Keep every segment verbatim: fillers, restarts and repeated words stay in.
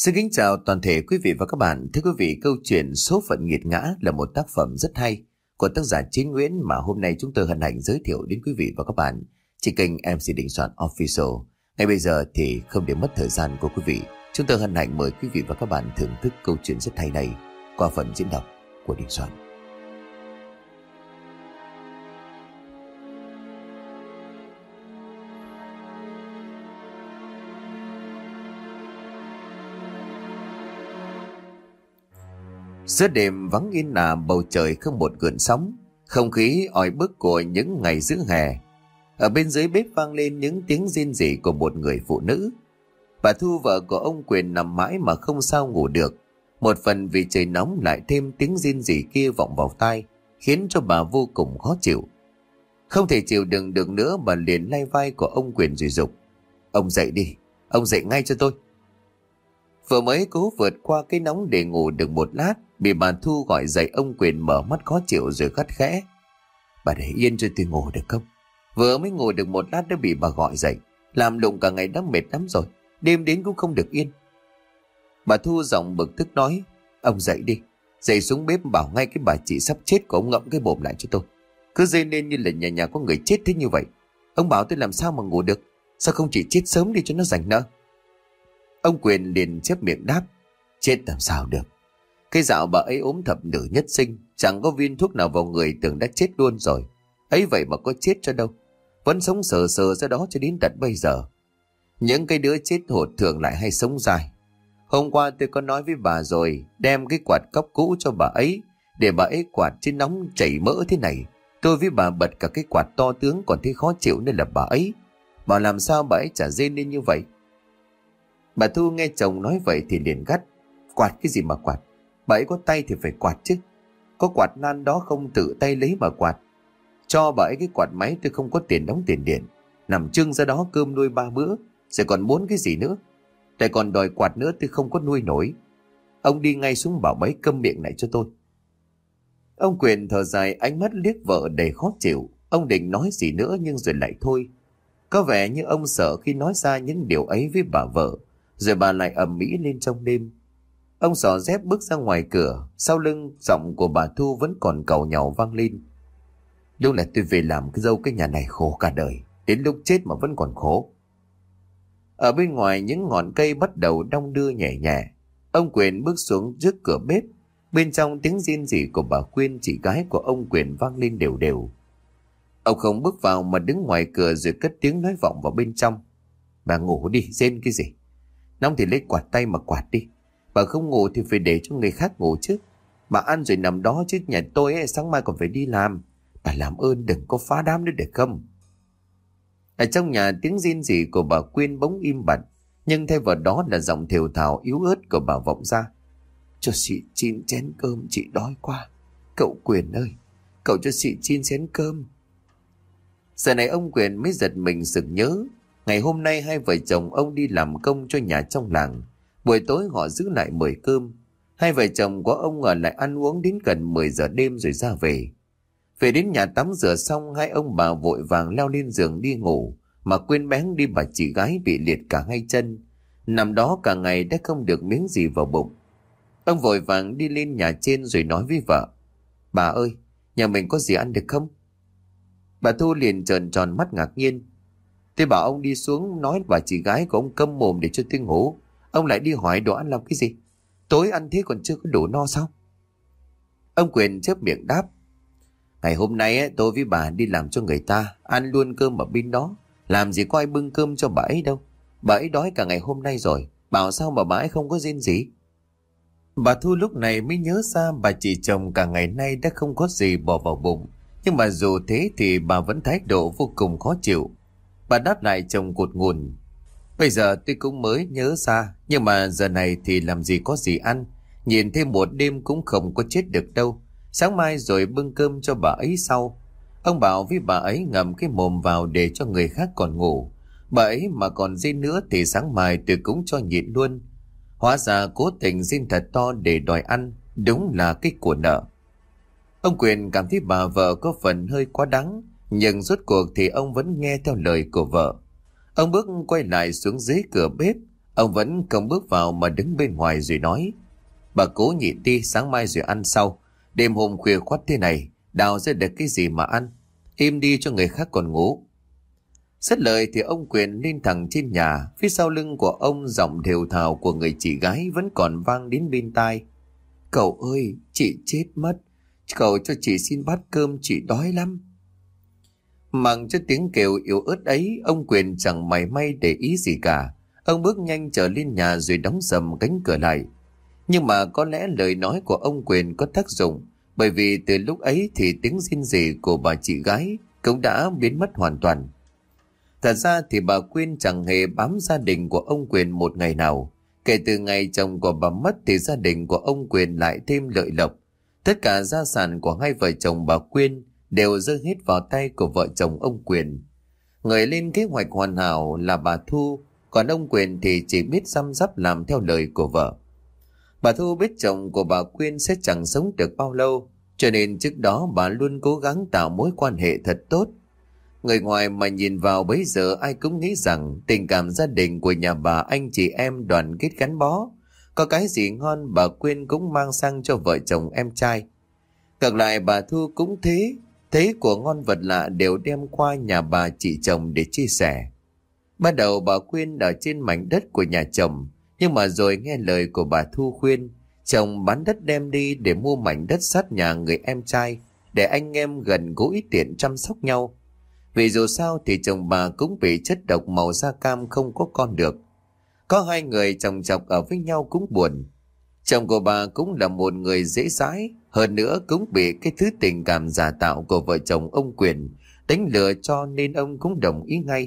Xin kính chào toàn thể quý vị và các bạn. Thưa quý vị, câu chuyện Số phận nghiệt ngã là một tác phẩm rất hay của tác giả Chí Nguyễn mà hôm nay chúng tôi hân hạnh giới thiệu đến quý vị và các bạn trên kênh em xê Đình Soạn Official. Ngay bây giờ thì không để mất thời gian của quý vị, chúng tôi hân hạnh mời quý vị và các bạn thưởng thức câu chuyện rất hay này qua phần diễn đọc của Đình Soạn. Giữa đêm vắng yên ả, bầu trời không một gợn sóng, không khí oi bức của những ngày giữa hè. Ở bên dưới bếp vang lên những tiếng rên rỉ của một người phụ nữ. Bà Thu, vợ của ông Quyền, nằm mãi mà không sao ngủ được. Một phần vì trời nóng, lại thêm tiếng rên rỉ kia vọng vào tai, khiến cho bà vô cùng khó chịu. Không thể chịu đựng được nữa, bà liền lay vai của ông Quyền rồi giục: "Ông dậy đi, ông dậy ngay cho tôi." Vừa mới cố vượt qua cái nóng để ngủ được một lát, bị bà Thu gọi dậy, ông Quyền mở mắt khó chịu rồi gắt khẽ: "Bà để yên cho tôi ngủ được không? Vừa mới ngủ được một lát đã bị bà gọi dậy, làm lụng cả ngày đã mệt lắm rồi, đêm đến cũng không được yên." Bà Thu giọng bực tức nói: "Ông dậy đi, dậy xuống bếp bảo ngay cái bà chị sắp chết của ông ngậm cái bồm lại cho tôi. Cứ rên lên như là nhà nhà có người chết thế như vậy. Ông bảo tôi làm sao mà ngủ được, sao không chỉ chết sớm đi cho nó rảnh nợ." Ông Quyền liền chép miệng đáp: "Chết làm sao được. Cái dạo bà ấy ốm thập tử nhất sinh, chẳng có viên thuốc nào vào người, tưởng đã chết luôn rồi. Ấy vậy mà có chết cho đâu, vẫn sống sờ sờ ra đó cho đến tận bây giờ. Những cái đứa chết hột thường lại hay sống dài. Hôm qua tôi có nói với bà rồi, đem cái quạt cóc cũ cho bà ấy, để bà ấy quạt chứ nóng chảy mỡ thế này. Tôi với bà bật cả cái quạt to tướng còn thấy khó chịu, nên là bà ấy bảo làm sao bà ấy chả rên lên như vậy." Bà Thu nghe chồng nói vậy thì liền gắt: "Quạt cái gì mà quạt, bà ấy có tay thì phải quạt chứ. Có quạt nan đó không tự tay lấy mà quạt. Cho bà ấy cái quạt máy, tôi không có tiền đóng tiền điện, nằm trưng ra đó cơm nuôi ba bữa, sẽ còn muốn cái gì nữa. Lại còn đòi quạt nữa, tôi không có nuôi nổi. Ông đi ngay xuống bảo bà ấy câm miệng lại cho tôi." Ông Quyền thở dài, ánh mắt liếc vợ đầy khó chịu. Ông định nói gì nữa nhưng rồi lại thôi. Có vẻ như ông sợ khi nói ra những điều ấy với bà vợ, rồi bà lại ầm ĩ lên trong đêm. Ông xỏ dép bước ra ngoài cửa, sau lưng giọng của bà Thu vẫn còn càu nhàu vang lên: "Lúc là tôi về làm cái dâu cái nhà này khổ cả đời, đến lúc chết mà vẫn còn khổ." Ở bên ngoài, những ngọn cây bắt đầu đong đưa nhẹ nhẹ. Ông Quyền bước xuống trước cửa bếp. Bên trong, tiếng rên rỉ của bà Quyên, chị gái của ông Quyền, vang lên đều đều. Ông không bước vào mà đứng ngoài cửa rồi cất tiếng nói vọng vào bên trong: "Bà ngủ đi, rên cái gì? Nóng thì lấy quạt tay mà quạt đi. Bà không ngủ thì phải để cho người khác ngủ chứ. Bà ăn rồi nằm đó chứ, nhà tôi ấy, sáng mai còn phải đi làm. Bà làm ơn đừng có phá đám nữa được không?" Ở trong nhà, tiếng rên rỉ của bà Quyên bỗng im bặt, nhưng thay vào đó là giọng thều thào yếu ớt của bà vọng ra: "Cho chị chín chén cơm, chị đói quá. Cậu Quyền ơi, cậu cho chị chín chén cơm." Giờ này ông Quyền mới giật mình sực nhớ, ngày hôm nay hai vợ chồng ông đi làm công cho nhà trong làng. Buổi tối họ giữ lại mời cơm. Hai vợ chồng của ông ở lại ăn uống đến gần mười giờ đêm rồi ra về. Về đến nhà tắm rửa xong, hai ông bà vội vàng leo lên giường đi ngủ, mà quên bén đi bà chị gái bị liệt cả hai chân, nằm đó cả ngày đã không được miếng gì vào bụng. Ông vội vàng đi lên nhà trên rồi nói với vợ: "Bà ơi, nhà mình có gì ăn được không?" Bà Thu liền trợn tròn mắt ngạc nhiên: "Tôi bảo ông đi xuống nói bà chị gái của ông câm mồm để cho tôi ngủ, ông lại đi hỏi đồ ăn làm cái gì? Tối ăn thế còn chưa có đủ no sao?" Ông Quyền chớp miệng đáp: "Ngày hôm nay ấy, tôi với bà đi làm cho người ta, ăn luôn cơm ở bên đó, làm gì có ai bưng cơm cho bà ấy đâu. Bà ấy đói cả ngày hôm nay rồi, bảo sao mà bà ấy không có rên gì." Bà Thu lúc này mới nhớ ra bà chị chồng cả ngày nay đã không có gì bỏ vào bụng, nhưng mà dù thế thì bà vẫn thái độ vô cùng khó chịu. Bà đáp lại chồng cụt ngùn: "Bây giờ tôi cũng mới nhớ ra, nhưng mà giờ này thì làm gì có gì ăn, nhìn thêm một đêm cũng không có chết được đâu. Sáng mai rồi bưng cơm cho bà ấy sau." Ông bảo với bà ấy ngậm cái mồm vào để cho người khác còn ngủ. Bà ấy mà còn rên nữa thì sáng mai tôi cũng cho nhịn luôn. Hóa ra cố tình rên thật to để đòi ăn, đúng là cái của nợ. Ông Quyền cảm thấy bà vợ có phần hơi quá đáng, nhưng rốt cuộc thì ông vẫn nghe theo lời của vợ. Ông bước quay lại xuống dưới cửa bếp. Ông vẫn không bước vào mà đứng bên ngoài rồi nói: Bà cố nhịn đi, sáng mai rồi ăn sau. Đêm hôm khuya khoắt thế này, đào ra được cái gì mà ăn. Im đi cho người khác còn ngủ. Dứt lời thì ông Quyền lên thẳng trên nhà. Phía sau lưng của ông, giọng thều thào của người chị gái vẫn còn vang đến bên tai: Cậu ơi, chị chết mất. Cậu cho chị xin bát cơm, chị đói lắm. Mặc cho tiếng kêu yếu ớt ấy, ông Quyền chẳng mảy may để ý gì cả. Ông bước nhanh trở lên nhà rồi đóng sầm cánh cửa lại. Nhưng mà có lẽ lời nói của ông Quyền có tác dụng, bởi vì từ lúc ấy thì tiếng rên rỉ của bà chị gái cũng đã biến mất hoàn toàn. Thật ra thì bà Quyên chẳng hề bám gia đình của ông Quyền một ngày nào. Kể từ ngày chồng của bà mất thì gia đình của ông Quyền lại thêm lợi lộc. Tất cả gia sản của hai vợ chồng bà Quyên đều rơi hết vào tay của vợ chồng ông Quyền. Người lên kế hoạch hoàn hảo là bà Thu, còn ông Quyền thì chỉ biết răm rắp làm theo lời của vợ. Bà Thu biết chồng của bà Quyên sẽ chẳng sống được bao lâu, cho nên trước đó bà luôn cố gắng tạo mối quan hệ thật tốt. Người ngoài mà nhìn vào bấy giờ ai cũng nghĩ rằng tình cảm gia đình của nhà bà anh chị em đoàn kết gắn bó. Có cái gì ngon bà Quyên cũng mang sang cho vợ chồng em trai. Ngược lại bà Thu cũng thế, thế của ngon vật lạ đều đem qua nhà bà chị chồng để chia sẻ. Ban đầu bà Quyên ở trên mảnh đất của nhà chồng, nhưng mà rồi nghe lời của bà Thu khuyên, chồng bán đất đem đi để mua mảnh đất sát nhà người em trai, để anh em gần gũi tiện chăm sóc nhau. Vì dù sao thì chồng bà cũng bị chất độc màu da cam không có con được. Có hai người chồng chọc ở với nhau cũng buồn. Chồng của bà cũng là một người dễ dãi, hơn nữa cũng bị cái thứ tình cảm giả tạo của vợ chồng ông Quyền đánh lừa, cho nên ông cũng đồng ý ngay.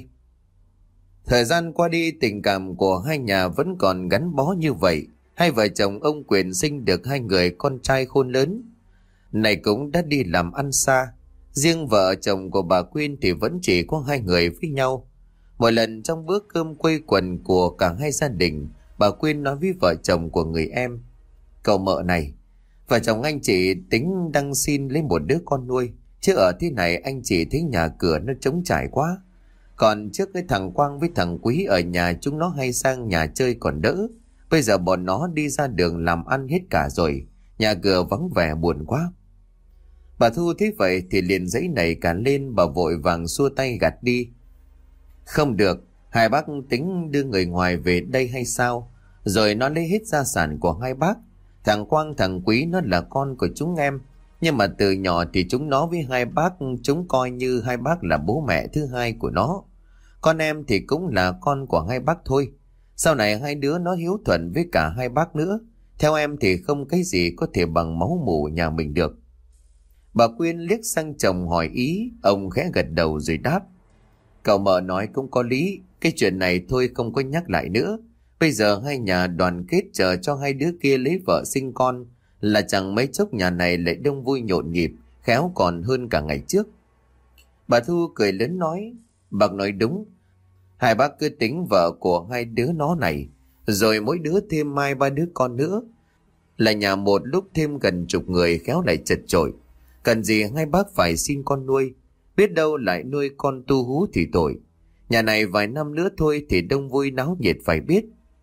Thời gian qua đi, tình cảm của hai nhà vẫn còn gắn bó như vậy. Hai vợ chồng ông Quyền sinh được hai người con trai khôn lớn, này cũng đã đi làm ăn xa. Riêng vợ chồng của bà Quyên thì vẫn chỉ có hai người với nhau. Mỗi lần trong bữa cơm quây quần của cả hai gia đình, bà Quyên nói với vợ chồng của người em: Cậu mợ này, vợ chồng anh chị tính đăng xin lấy một đứa con nuôi, chứ ở thế này anh chị thấy nhà cửa nó trống trải quá. Còn trước cái thằng Quang với thằng Quý ở nhà chúng nó hay sang nhà chơi còn đỡ. Bây giờ bọn nó đi ra đường làm ăn hết cả rồi, nhà cửa vắng vẻ buồn quá. Bà Thu thấy vậy thì liền giãy nảy cả lên, bà vội vàng xua tay gạt đi. Không được, hai bác tính đưa người ngoài về đây hay sao? Rồi nó lấy hết gia sản của hai bác. Thằng Quang thằng Quý nó là con của chúng em, nhưng mà từ nhỏ thì chúng nó với hai bác, chúng coi như hai bác là bố mẹ thứ hai của nó. Con em thì cũng là con của hai bác thôi. Sau này hai đứa nó hiếu thuận với cả hai bác nữa. Theo em thì không cái gì có thể bằng máu mủ nhà mình được. Bà Quyên liếc sang chồng hỏi ý, ông khẽ gật đầu rồi đáp: Cậu mợ nói cũng có lý, cái chuyện này thôi không có nhắc lại nữa. Bây giờ hai nhà đoàn kết chờ cho hai đứa kia lấy vợ sinh con, là chẳng mấy chốc nhà này lại đông vui nhộn nhịp, khéo còn hơn cả ngày trước. Bà Thu cười lớn nói: Bác nói đúng, hai bác cứ tính vợ của hai đứa nó này, rồi mỗi đứa thêm mai ba đứa con nữa, là nhà một lúc thêm gần chục người, khéo lại chật chội. Cần gì hai bác phải xin con nuôi, biết đâu lại nuôi con tu hú thì tội. Nhà này vài năm nữa thôi thì đông vui náo nhiệt phải biết.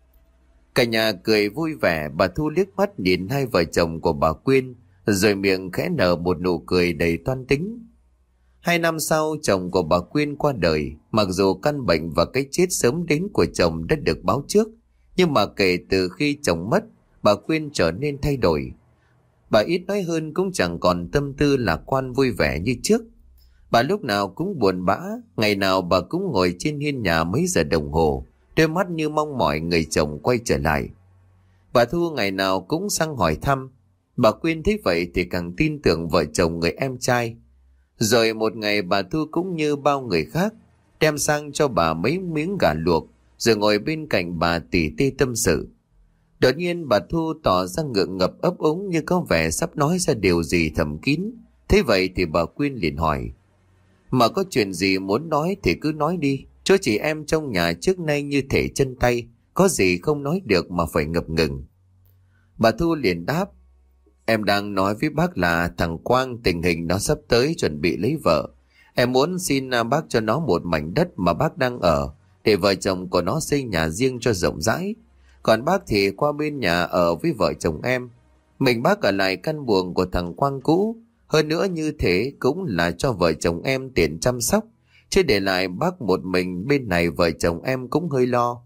Cả nhà cười vui vẻ. Bà Thu liếc mắt nhìn hai vợ chồng của bà Quyên, rồi miệng khẽ nở một nụ cười đầy toan tính. Hai năm sau, chồng của bà Quyên qua đời. Mặc dù căn bệnh và cái chết sớm đến của chồng đã được báo trước, nhưng mà kể từ khi chồng mất, bà Quyên trở nên thay đổi. Bà ít nói hơn, cũng chẳng còn tâm tư lạc quan vui vẻ như trước. Bà lúc nào cũng buồn bã, ngày nào bà cũng ngồi trên hiên nhà mấy giờ đồng hồ, đôi mắt như mong mỏi người chồng quay trở lại. Bà Thu ngày nào cũng sang hỏi thăm. Bà Quyên thấy vậy thì càng tin tưởng vợ chồng người em trai. Rồi một ngày bà Thu cũng như bao người khác, đem sang cho bà mấy miếng gà luộc, rồi ngồi bên cạnh bà tỉ tê tâm sự. Đột nhiên bà Thu tỏ ra ngượng ngập ấp úng, như có vẻ sắp nói ra điều gì thầm kín. Thế vậy thì bà Quyên liền hỏi: Mà có chuyện gì muốn nói thì cứ nói đi, chỗ chị em trong nhà trước nay như thể chân tay, có gì không nói được mà phải ngập ngừng. Bà Thu liền đáp: Em đang nói với bác là thằng Quang tình hình nó sắp tới chuẩn bị lấy vợ. Em muốn xin bác cho nó một mảnh đất mà bác đang ở, để vợ chồng của nó xây nhà riêng cho rộng rãi. Còn bác thì qua bên nhà ở với vợ chồng em. Mình bác ở lại căn buồng của thằng Quang cũ. Hơn nữa như thế cũng là cho vợ chồng em tiền chăm sóc. Chứ để lại bác một mình bên này vợ chồng em cũng hơi lo.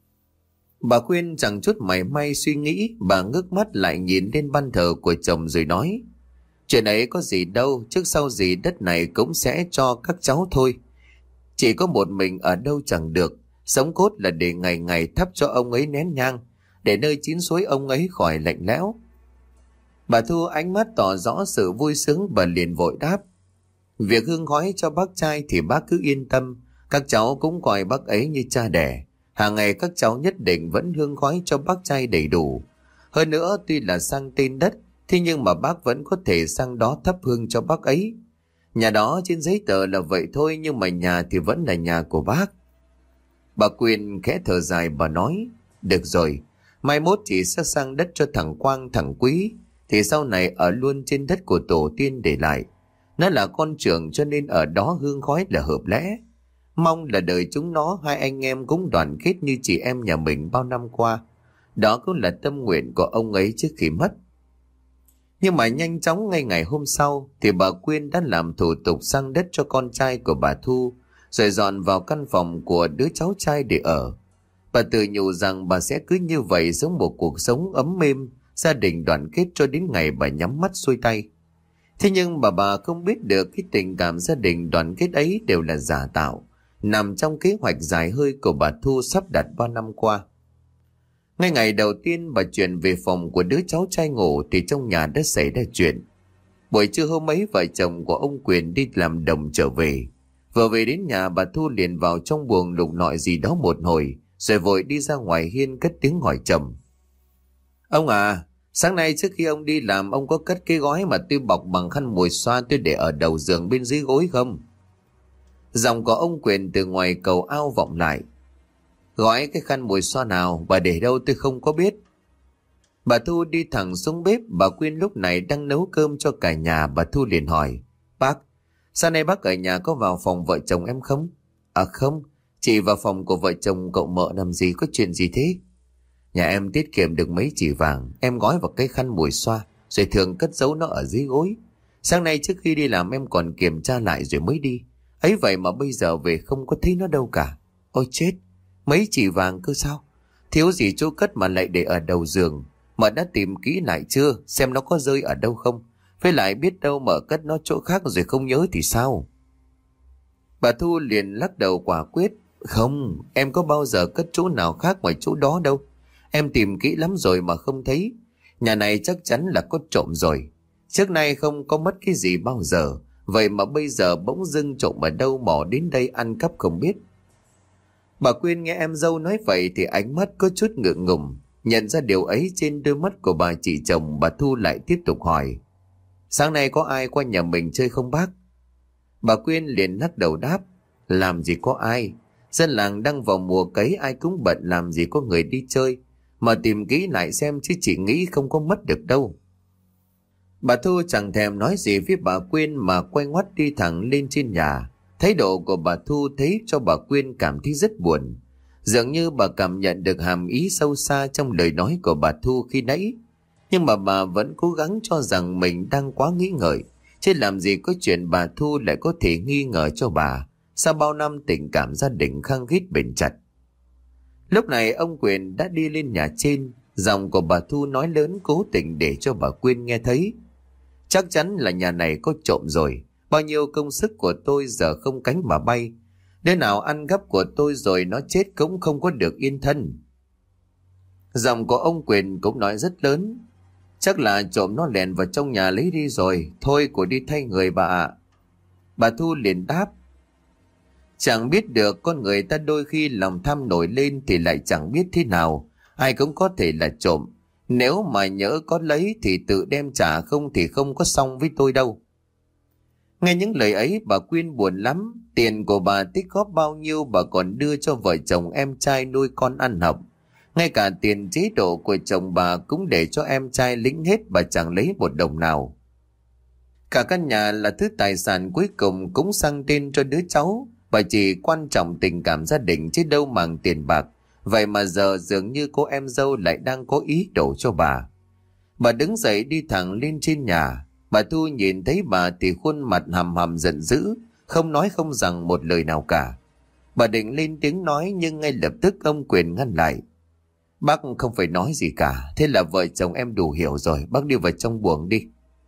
Bà khuyên chẳng chút mảy may suy nghĩ, bà ngước mắt lại nhìn lên ban thờ của chồng rồi nói: chuyện ấy có gì đâu, trước sau gì đất này cũng sẽ cho các cháu thôi. Chỉ có một mình ở đâu chẳng được, sống cốt là để ngày ngày thắp cho ông ấy nén nhang, để nơi chín suối ông ấy khỏi lạnh lẽo. Bà Thu ánh mắt tỏ rõ sự vui sướng, bà liền vội đáp: việc hương khói cho bác trai thì bác cứ yên tâm, các cháu cũng coi bác ấy như cha đẻ. Hàng ngày các cháu nhất định vẫn hương khói cho bác trai đầy đủ. Hơn nữa tuy là sang tên đất, thế nhưng mà bác vẫn có thể sang đó thắp hương cho bác ấy. Nhà đó trên giấy tờ là vậy thôi, nhưng mà nhà thì vẫn là nhà của bác. Bà Quyên khẽ thở dài, bà nói: được rồi, mai mốt chỉ sẽ sang đất cho thằng Quang thằng Quý, thì sau này ở luôn trên đất của tổ tiên để lại. Nó là con trưởng cho nên ở đó hương khói là hợp lẽ. Mong là đời chúng nó hai anh em cũng đoàn kết như chị em nhà mình bao năm qua. Đó cũng là tâm nguyện của ông ấy trước khi mất. Nhưng mà nhanh chóng ngay ngày hôm sau thì bà Quyên đã làm thủ tục sang đất cho con trai của bà Thu, rồi dọn vào căn phòng của đứa cháu trai để ở. Bà tự nhủ rằng bà sẽ cứ như vậy sống một cuộc sống ấm êm, gia đình đoàn kết cho đến ngày bà nhắm mắt xuôi tay. Thế nhưng bà bà không biết được cái tình cảm gia đình đoàn kết ấy đều là giả tạo, nằm trong kế hoạch dài hơi của bà Thu sắp đặt ba năm qua. Ngay ngày đầu tiên bà chuyển về phòng của đứa cháu trai ngủ thì trong nhà đã xảy ra chuyện. Buổi trưa hôm ấy vợ chồng của ông Quyền đi làm đồng trở về. Vừa về đến nhà bà Thu liền vào trong buồng lục lọi gì đó một hồi, rồi vội đi ra ngoài hiên cất tiếng hỏi chồng: ông à, sáng nay trước khi ông đi làm ông có cất cái gói mà tôi bọc bằng khăn mùi xoa tôi để ở đầu giường bên dưới gối không? Giọng của ông Quyền từ ngoài cầu ao vọng lại: gói cái khăn mùi xoa nào, bà để đâu tôi không có biết. Bà Thu đi thẳng xuống bếp. Bà Quyên lúc này đang nấu cơm cho cả nhà. Bà Thu liền hỏi: bác, sáng nay bác ở nhà có vào phòng vợ chồng em không? À không, chị vào phòng của vợ chồng cậu Mợ làm gì, có chuyện gì thế? Nhà em tiết kiệm được mấy chỉ vàng, em gói vào cái khăn mùi xoa rồi thường cất giấu nó ở dưới gối. Sáng nay trước khi đi làm em còn kiểm tra lại rồi mới đi. Ấy vậy mà bây giờ về không có thấy nó đâu cả. Ôi chết, mấy chỉ vàng cơ sao? Thiếu gì chỗ cất mà lại để ở đầu giường. Mà đã tìm kỹ lại chưa, xem nó có rơi ở đâu không? Với lại biết đâu Mợ cất nó chỗ khác rồi không nhớ thì sao? Bà Thu liền lắc đầu quả quyết: không, em có bao giờ cất chỗ nào khác ngoài chỗ đó đâu. Em tìm kỹ lắm rồi mà không thấy. Nhà này chắc chắn là có trộm rồi. Trước nay không có mất cái gì bao giờ, vậy mà bây giờ bỗng dưng trộm ở đâu mò đến đây ăn cắp không biết. Bà Quyên nghe em dâu nói vậy thì ánh mắt có chút ngượng ngùng. Nhận ra điều ấy trên đôi mắt của bà chị chồng, bà Thu lại tiếp tục hỏi: sáng nay có ai qua nhà mình chơi không bác? Bà Quyên liền lắc đầu đáp: làm gì có ai. Dân làng đang vào mùa cấy, ai cũng bận, làm gì có người đi chơi. Mà tìm kỹ lại xem chứ chị nghĩ không có mất được đâu. Bà Thu chẳng thèm nói gì với bà Quyên mà quay ngoắt đi thẳng lên trên nhà. Thái độ của bà Thu thấy cho bà Quyên cảm thấy rất buồn. Dường như bà cảm nhận được hàm ý sâu xa trong lời nói của bà Thu khi nãy. Nhưng mà bà vẫn cố gắng cho rằng mình đang quá nghĩ ngợi. Chứ làm gì có chuyện bà Thu lại có thể nghi ngờ cho bà. Sau bao năm tình cảm gia đình khăng khít bền chặt. Lúc này ông Quyền đã đi lên nhà trên. Giọng của bà Thu nói lớn cố tình để cho bà Quyên nghe thấy: chắc chắn là nhà này có trộm rồi. Bao nhiêu công sức của tôi giờ không cánh mà bay. Đứa nào ăn gấp của tôi rồi nó chết cũng không có được yên thân. Giọng của ông Quyền cũng nói rất lớn: chắc là trộm nó lèn vào trong nhà lấy đi rồi. Thôi của đi thay người bà ạ. Bà Thu liền đáp: chẳng biết được, con người ta đôi khi lòng tham nổi lên thì lại chẳng biết thế nào. Ai cũng có thể là trộm. Nếu mà nhỡ có lấy thì tự đem trả, không thì không có xong với tôi đâu. Nghe những lời ấy bà Quyên buồn lắm. Tiền của bà tích góp bao nhiêu bà còn đưa cho vợ chồng em trai nuôi con ăn học. Ngay cả tiền chế độ của chồng bà cũng để cho em trai lĩnh hết, bà chẳng lấy một đồng nào. Cả căn nhà là thứ tài sản cuối cùng cũng sang tên cho đứa cháu. Bà chỉ quan trọng tình cảm gia đình chứ đâu màng tiền bạc. Vậy mà giờ dường như cô em dâu lại đang có ý đổ cho bà. Bà đứng dậy đi thẳng lên trên nhà. Bà Thu nhìn thấy bà thì khuôn mặt hầm hầm giận dữ, không nói không rằng một lời nào cả. Bà định lên tiếng nói nhưng ngay lập tức ông Quyền ngăn lại. Bác không phải nói gì cả, thế là vợ chồng em đủ hiểu rồi, bác đi vào trong buồng đi.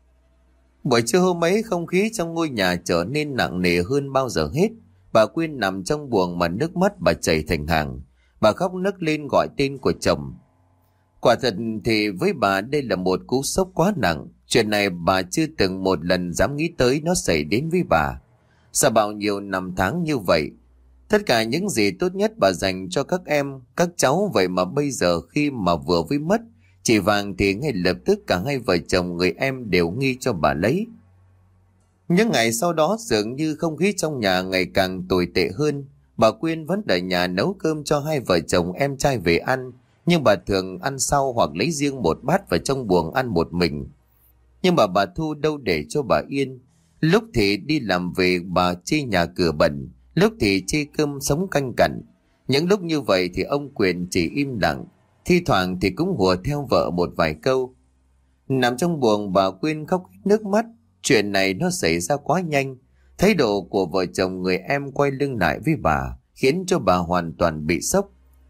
Buổi trưa hôm ấy không khí trong ngôi nhà trở nên nặng nề hơn bao giờ hết. Bà Quyên nằm trong buồng mà nước mắt bà chảy thành hàng. Bà khóc nấc lên gọi tên của chồng. Quả thật thì với bà đây là một cú sốc quá nặng. Chuyện này bà chưa từng một lần dám nghĩ tới nó xảy đến với bà. Sau bao nhiêu năm tháng như vậy, tất cả những gì tốt nhất bà dành cho các em, các cháu, vậy mà bây giờ khi mà vừa mới mất chị Vàng thì ngay lập tức cả hai vợ chồng người em đều nghi cho bà lấy. Những ngày sau đó dường như không khí trong nhà ngày càng tồi tệ hơn. Bà Quyên vẫn ở nhà nấu cơm cho hai vợ chồng em trai về ăn, nhưng bà thường ăn sau hoặc lấy riêng một bát vào trong buồng ăn một mình. Nhưng mà bà Thu đâu để cho bà yên. Lúc thì đi làm về bà chê nhà cửa bẩn, lúc thì chê cơm sống canh cặn. Những lúc như vậy thì ông Quyền chỉ im lặng, thi thoảng thì cũng hùa theo vợ một vài câu. Nằm trong buồng bà Quyên khóc nước mắt. Chuyện này nó xảy ra quá nhanh. Thái độ của vợ chồng người em quay lưng lại với bà khiến cho bà hoàn toàn bị sốc.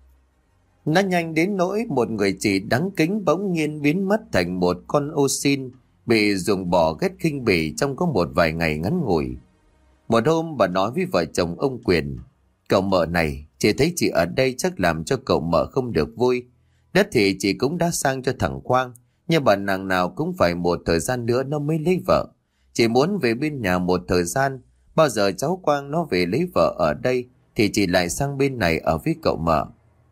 Nó nhanh đến nỗi một người chị đáng kính bỗng nhiên biến mất thành một con ô xin bị ruồng bỏ ghét khinh bỉ trong có một vài ngày ngắn ngủi. Một hôm bà nói với vợ chồng ông Quyền: Cậu mợ này, chị thấy chị ở đây chắc làm cho cậu mợ không được vui. Đất thì chị cũng đã sang cho thằng Quang, nhưng bà nàng nào cũng phải một thời gian nữa nó mới lấy vợ. Chị muốn về bên nhà một thời gian, bao giờ cháu Quang nó về lấy vợ ở đây thì chị lại sang bên này ở với cậu mợ.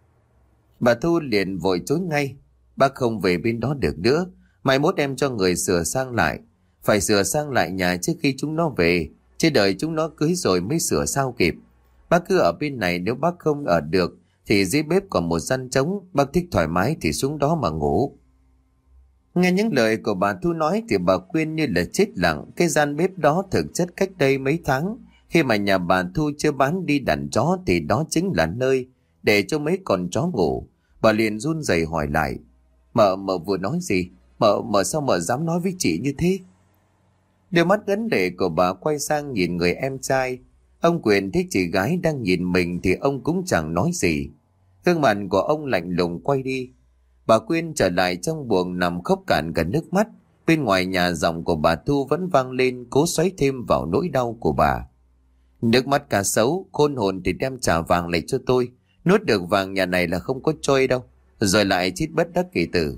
Bà Thu liền vội chối ngay: Bác không về bên đó được nữa, mai mốt em cho người sửa sang lại. Phải sửa sang lại nhà trước khi chúng nó về, chứ đợi chúng nó cưới rồi mới sửa sao kịp. Bác cứ ở bên này, nếu bác không ở được thì dưới bếp còn một gian trống, bác thích thoải mái thì xuống đó mà ngủ. Nghe những lời của bà Thu nói thì bà Quyên như là chết lặng. Cái gian bếp đó thực chất cách đây mấy tháng, khi mà nhà bà Thu chưa bán đi đàn chó thì đó chính là nơi để cho mấy con chó ngủ. Bà liền run rẩy hỏi lại: Mợ, mợ vừa nói gì? Mợ, mợ sao mợ dám nói với chị như thế? Đôi mắt ngấn lệ của bà quay sang nhìn người em trai. Ông Quyền thấy chị gái đang nhìn mình thì ông cũng chẳng nói gì. Gương mặt của ông lạnh lùng quay đi. Bà Quyên trở lại trong buồng nằm khóc cạn cả nước mắt. Bên ngoài nhà giọng của bà Thu vẫn vang lên, cố xoáy thêm vào nỗi đau của bà. Nước mắt cá sấu, khôn hồn thì đem trả vàng lại cho tôi. Nuốt được vàng nhà này là không có trôi đâu. Rồi lại chít bất đắc kỳ tử.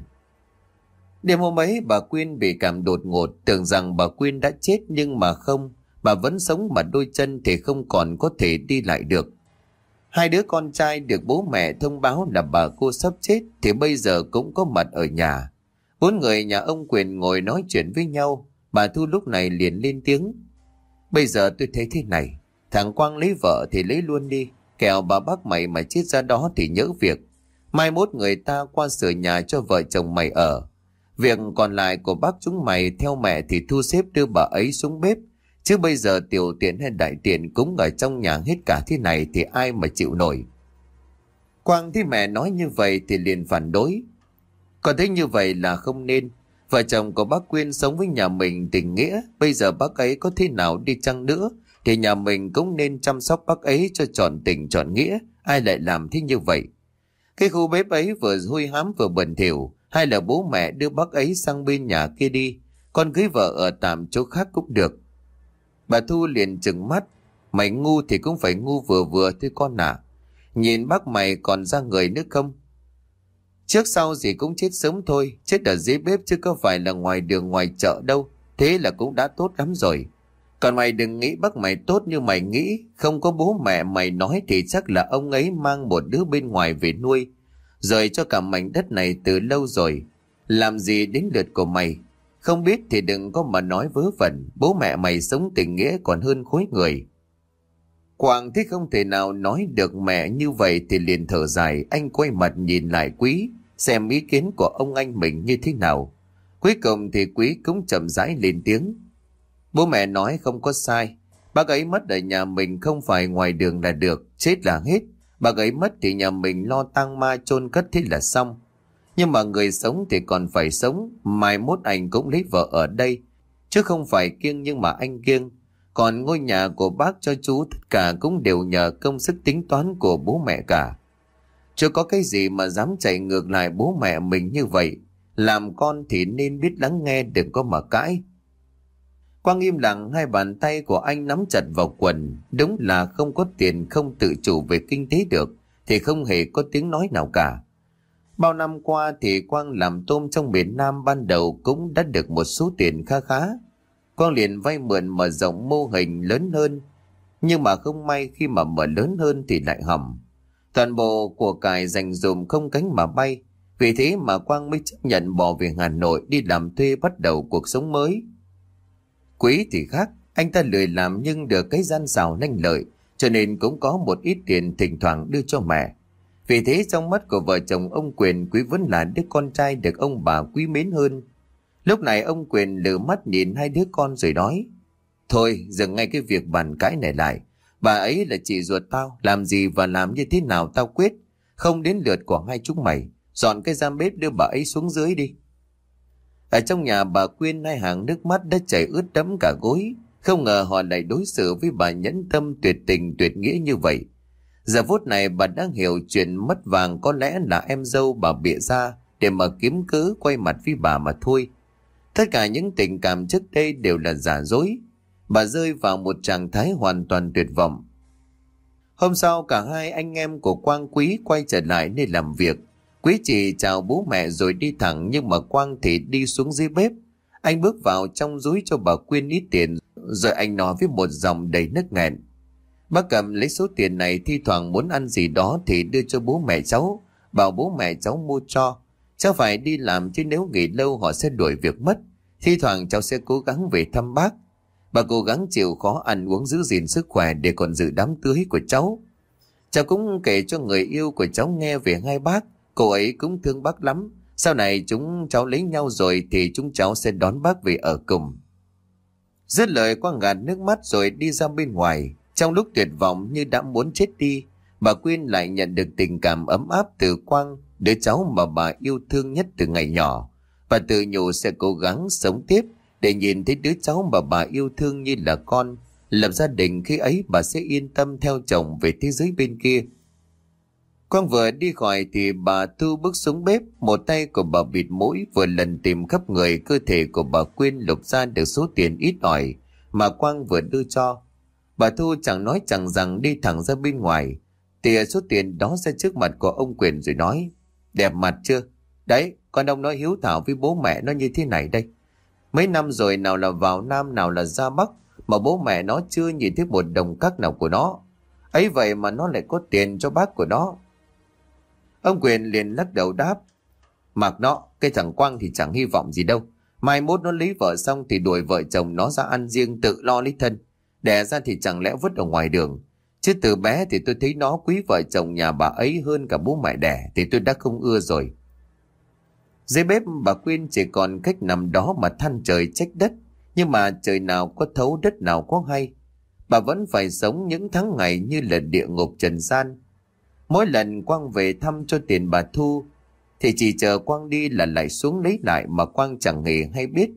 Đêm hôm ấy bà Quyên bị cảm đột ngột, tưởng rằng bà Quyên đã chết nhưng mà không. Bà vẫn sống mà đôi chân thì không còn có thể đi lại được. Hai đứa con trai được bố mẹ thông báo là bà cô sắp chết thì bây giờ cũng có mặt ở nhà. Bốn người nhà ông Quyền ngồi nói chuyện với nhau. Bà Thu lúc này liền lên tiếng: Bây giờ tôi thấy thế này, thằng Quang lấy vợ thì lấy luôn đi, kẻo bà bác mày mà chết ra đó thì nhỡ việc. Mai mốt người ta qua sửa nhà cho vợ chồng mày ở. Việc còn lại của bác chúng mày theo mẹ thì thu xếp đưa bà ấy xuống bếp. Chứ bây giờ tiểu tiện hay đại tiện cũng ở trong nhà hết cả thế này thì ai mà chịu nổi. Quang thấy mẹ nói như vậy thì liền phản đối: Con thấy như vậy là không nên. Vợ chồng của bác Quyên sống với nhà mình tình nghĩa. Bây giờ bác ấy có thế nào đi chăng nữa thì nhà mình cũng nên chăm sóc bác ấy cho trọn tình trọn nghĩa. Ai lại làm thế như vậy? Cái khu bếp ấy vừa hôi hám vừa bẩn thỉu. Hay là bố mẹ đưa bác ấy sang bên nhà kia đi, con cưới vợ ở tạm chỗ khác cũng được. Bà Thu liền trừng mắt: Mày ngu thì cũng phải ngu vừa vừa thôi con à. Nhìn bác mày còn ra người nữa không? Trước sau gì cũng chết sớm thôi. Chết ở dưới bếp chứ có phải là ngoài đường ngoài chợ đâu. Thế là cũng đã tốt lắm rồi. Còn mày đừng nghĩ bác mày tốt như mày nghĩ. Không có bố mẹ mày nói thì chắc là ông ấy mang một đứa bên ngoài về nuôi, rồi cho cả mảnh đất này từ lâu rồi. Làm gì đến lượt của mày? Không biết thì đừng có mà nói vớ vẩn. Bố mẹ mày sống tình nghĩa còn hơn khối người. Quang thấy không thể nào nói được mẹ như vậy thì liền thở dài. Anh quay mặt nhìn lại Quý, xem ý kiến của ông anh mình như thế nào. Cuối cùng thì Quý cũng chậm rãi lên tiếng: Bố mẹ nói không có sai. Bác ấy mất ở nhà mình không phải ngoài đường là được, chết là hết. Bác ấy mất thì nhà mình lo tang ma chôn cất thế là xong. Nhưng mà người sống thì còn phải sống, mai mốt anh cũng lấy vợ ở đây. Chứ không phải kiêng nhưng mà anh kiêng. Còn ngôi nhà của bác cho chú tất cả cũng đều nhờ công sức tính toán của bố mẹ cả. Chưa có cái gì mà dám chạy ngược lại bố mẹ mình như vậy. Làm con thì nên biết lắng nghe, đừng có mà cãi. Quang im lặng, hai bàn tay của anh nắm chặt vào quần. Đúng là không có tiền, không tự chủ về kinh tế được thì không hề có tiếng nói nào cả. Bao năm qua thì Quang làm tôm trong miền Nam ban đầu cũng đã được một số tiền khá khá. Quang liền vay mượn mở rộng mô hình lớn hơn. Nhưng mà không may khi mà mở lớn hơn thì lại hỏng. Toàn bộ của cải dành dụm không cánh mà bay. Vì thế mà Quang mới chấp nhận bỏ về Hà Nội đi làm thuê bắt đầu cuộc sống mới. Quý thì khác, anh ta lười làm nhưng được cái gian xảo lanh lợi, cho nên cũng có một ít tiền thỉnh thoảng đưa cho mẹ. Vì thế trong mắt của vợ chồng ông Quyền, Quý vẫn là đứa con trai được ông bà quý mến hơn. Lúc này ông Quyền lừ mắt nhìn hai đứa con rồi nói: Thôi dừng ngay cái việc bàn cãi này lại. Bà ấy là chị ruột tao, làm gì và làm như thế nào tao quyết. Không đến lượt của hai chúng mày. Dọn cái giam bếp đưa bà ấy xuống dưới đi. Ở trong nhà bà Quyên, hai hàng nước mắt đã chảy ướt đẫm cả gối. Không ngờ họ lại đối xử với bà nhẫn tâm tuyệt tình tuyệt nghĩa như vậy. Giờ phút này bà đang hiểu chuyện mất vàng có lẽ là em dâu bà bịa ra để mà kiếm cớ quay mặt với bà mà thôi. Tất cả những tình cảm trước đây đều là giả dối. Bà rơi vào một trạng thái hoàn toàn tuyệt vọng. Hôm sau cả hai anh em của Quang Quý quay trở lại nơi làm việc. Quý chỉ chào bố mẹ rồi đi thẳng, nhưng mà Quang thì đi xuống dưới bếp. Anh bước vào trong dúi cho bà Quyên ít tiền, rồi anh nói với một giọng đầy nức nghẹn: Bác cầm lấy số tiền này, thi thoảng muốn ăn gì đó thì đưa cho bố mẹ cháu, bảo bố mẹ cháu mua cho. Cháu phải đi làm chứ nếu nghỉ lâu họ sẽ đuổi việc mất. Thi thoảng cháu sẽ cố gắng về thăm bác. Bà cố gắng chịu khó ăn uống giữ gìn sức khỏe để còn dự đám cưới của cháu. Cháu cũng kể cho người yêu của cháu nghe về hai bác. Cô ấy cũng thương bác lắm. Sau này chúng cháu lấy nhau rồi thì chúng cháu sẽ đón bác về ở cùng. Dứt lời Quang gạt nước mắt rồi đi ra bên ngoài. Trong lúc tuyệt vọng như đã muốn chết đi, bà Quyên lại nhận được tình cảm ấm áp từ Quang, đứa cháu mà bà yêu thương nhất từ ngày nhỏ. Bà tự nhủ sẽ cố gắng sống tiếp để nhìn thấy đứa cháu mà bà yêu thương như là con. Lập gia đình, khi ấy bà sẽ yên tâm theo chồng về thế giới bên kia. Quang vừa đi khỏi thì bà Thu bước xuống bếp, một tay của bà bịt mũi, vừa lần tìm khắp người cơ thể của bà Quyên lục ra được số tiền ít ỏi mà Quang vừa đưa cho. Bà Thu chẳng nói chẳng rằng đi thẳng ra bên ngoài, tìa số tiền đó ra trước mặt của ông Quyền rồi nói: Đẹp mặt chưa? Đấy, con ông nó hiếu thảo với bố mẹ nó như thế này đây. Mấy năm rồi nào là vào Nam nào là ra Bắc, mà bố mẹ nó chưa nhìn thấy một đồng cắc nào của nó. Ấy vậy mà nó lại có tiền cho bác của nó. Ông Quyền liền lắc đầu đáp: Mặc nó, cái thằng Quang thì chẳng hy vọng gì đâu. Mai mốt nó lấy vợ xong thì đuổi vợ chồng nó ra ăn riêng, tự lo lấy thân. Đẻ ra thì chẳng lẽ vứt ở ngoài đường. Chứ từ bé thì tôi thấy nó quý vợ chồng nhà bà ấy hơn cả bố mẹ đẻ thì tôi đã không ưa rồi. Dưới bếp bà Quyên chỉ còn cách nằm đó mà than trời trách đất. Nhưng mà trời nào có thấu, đất nào có hay. Bà vẫn phải sống những tháng ngày như là địa ngục trần gian. Mỗi lần Quang về thăm cho tiền bà Thu thì chỉ chờ Quang đi là lại xuống lấy lại, mà Quang chẳng hề hay biết.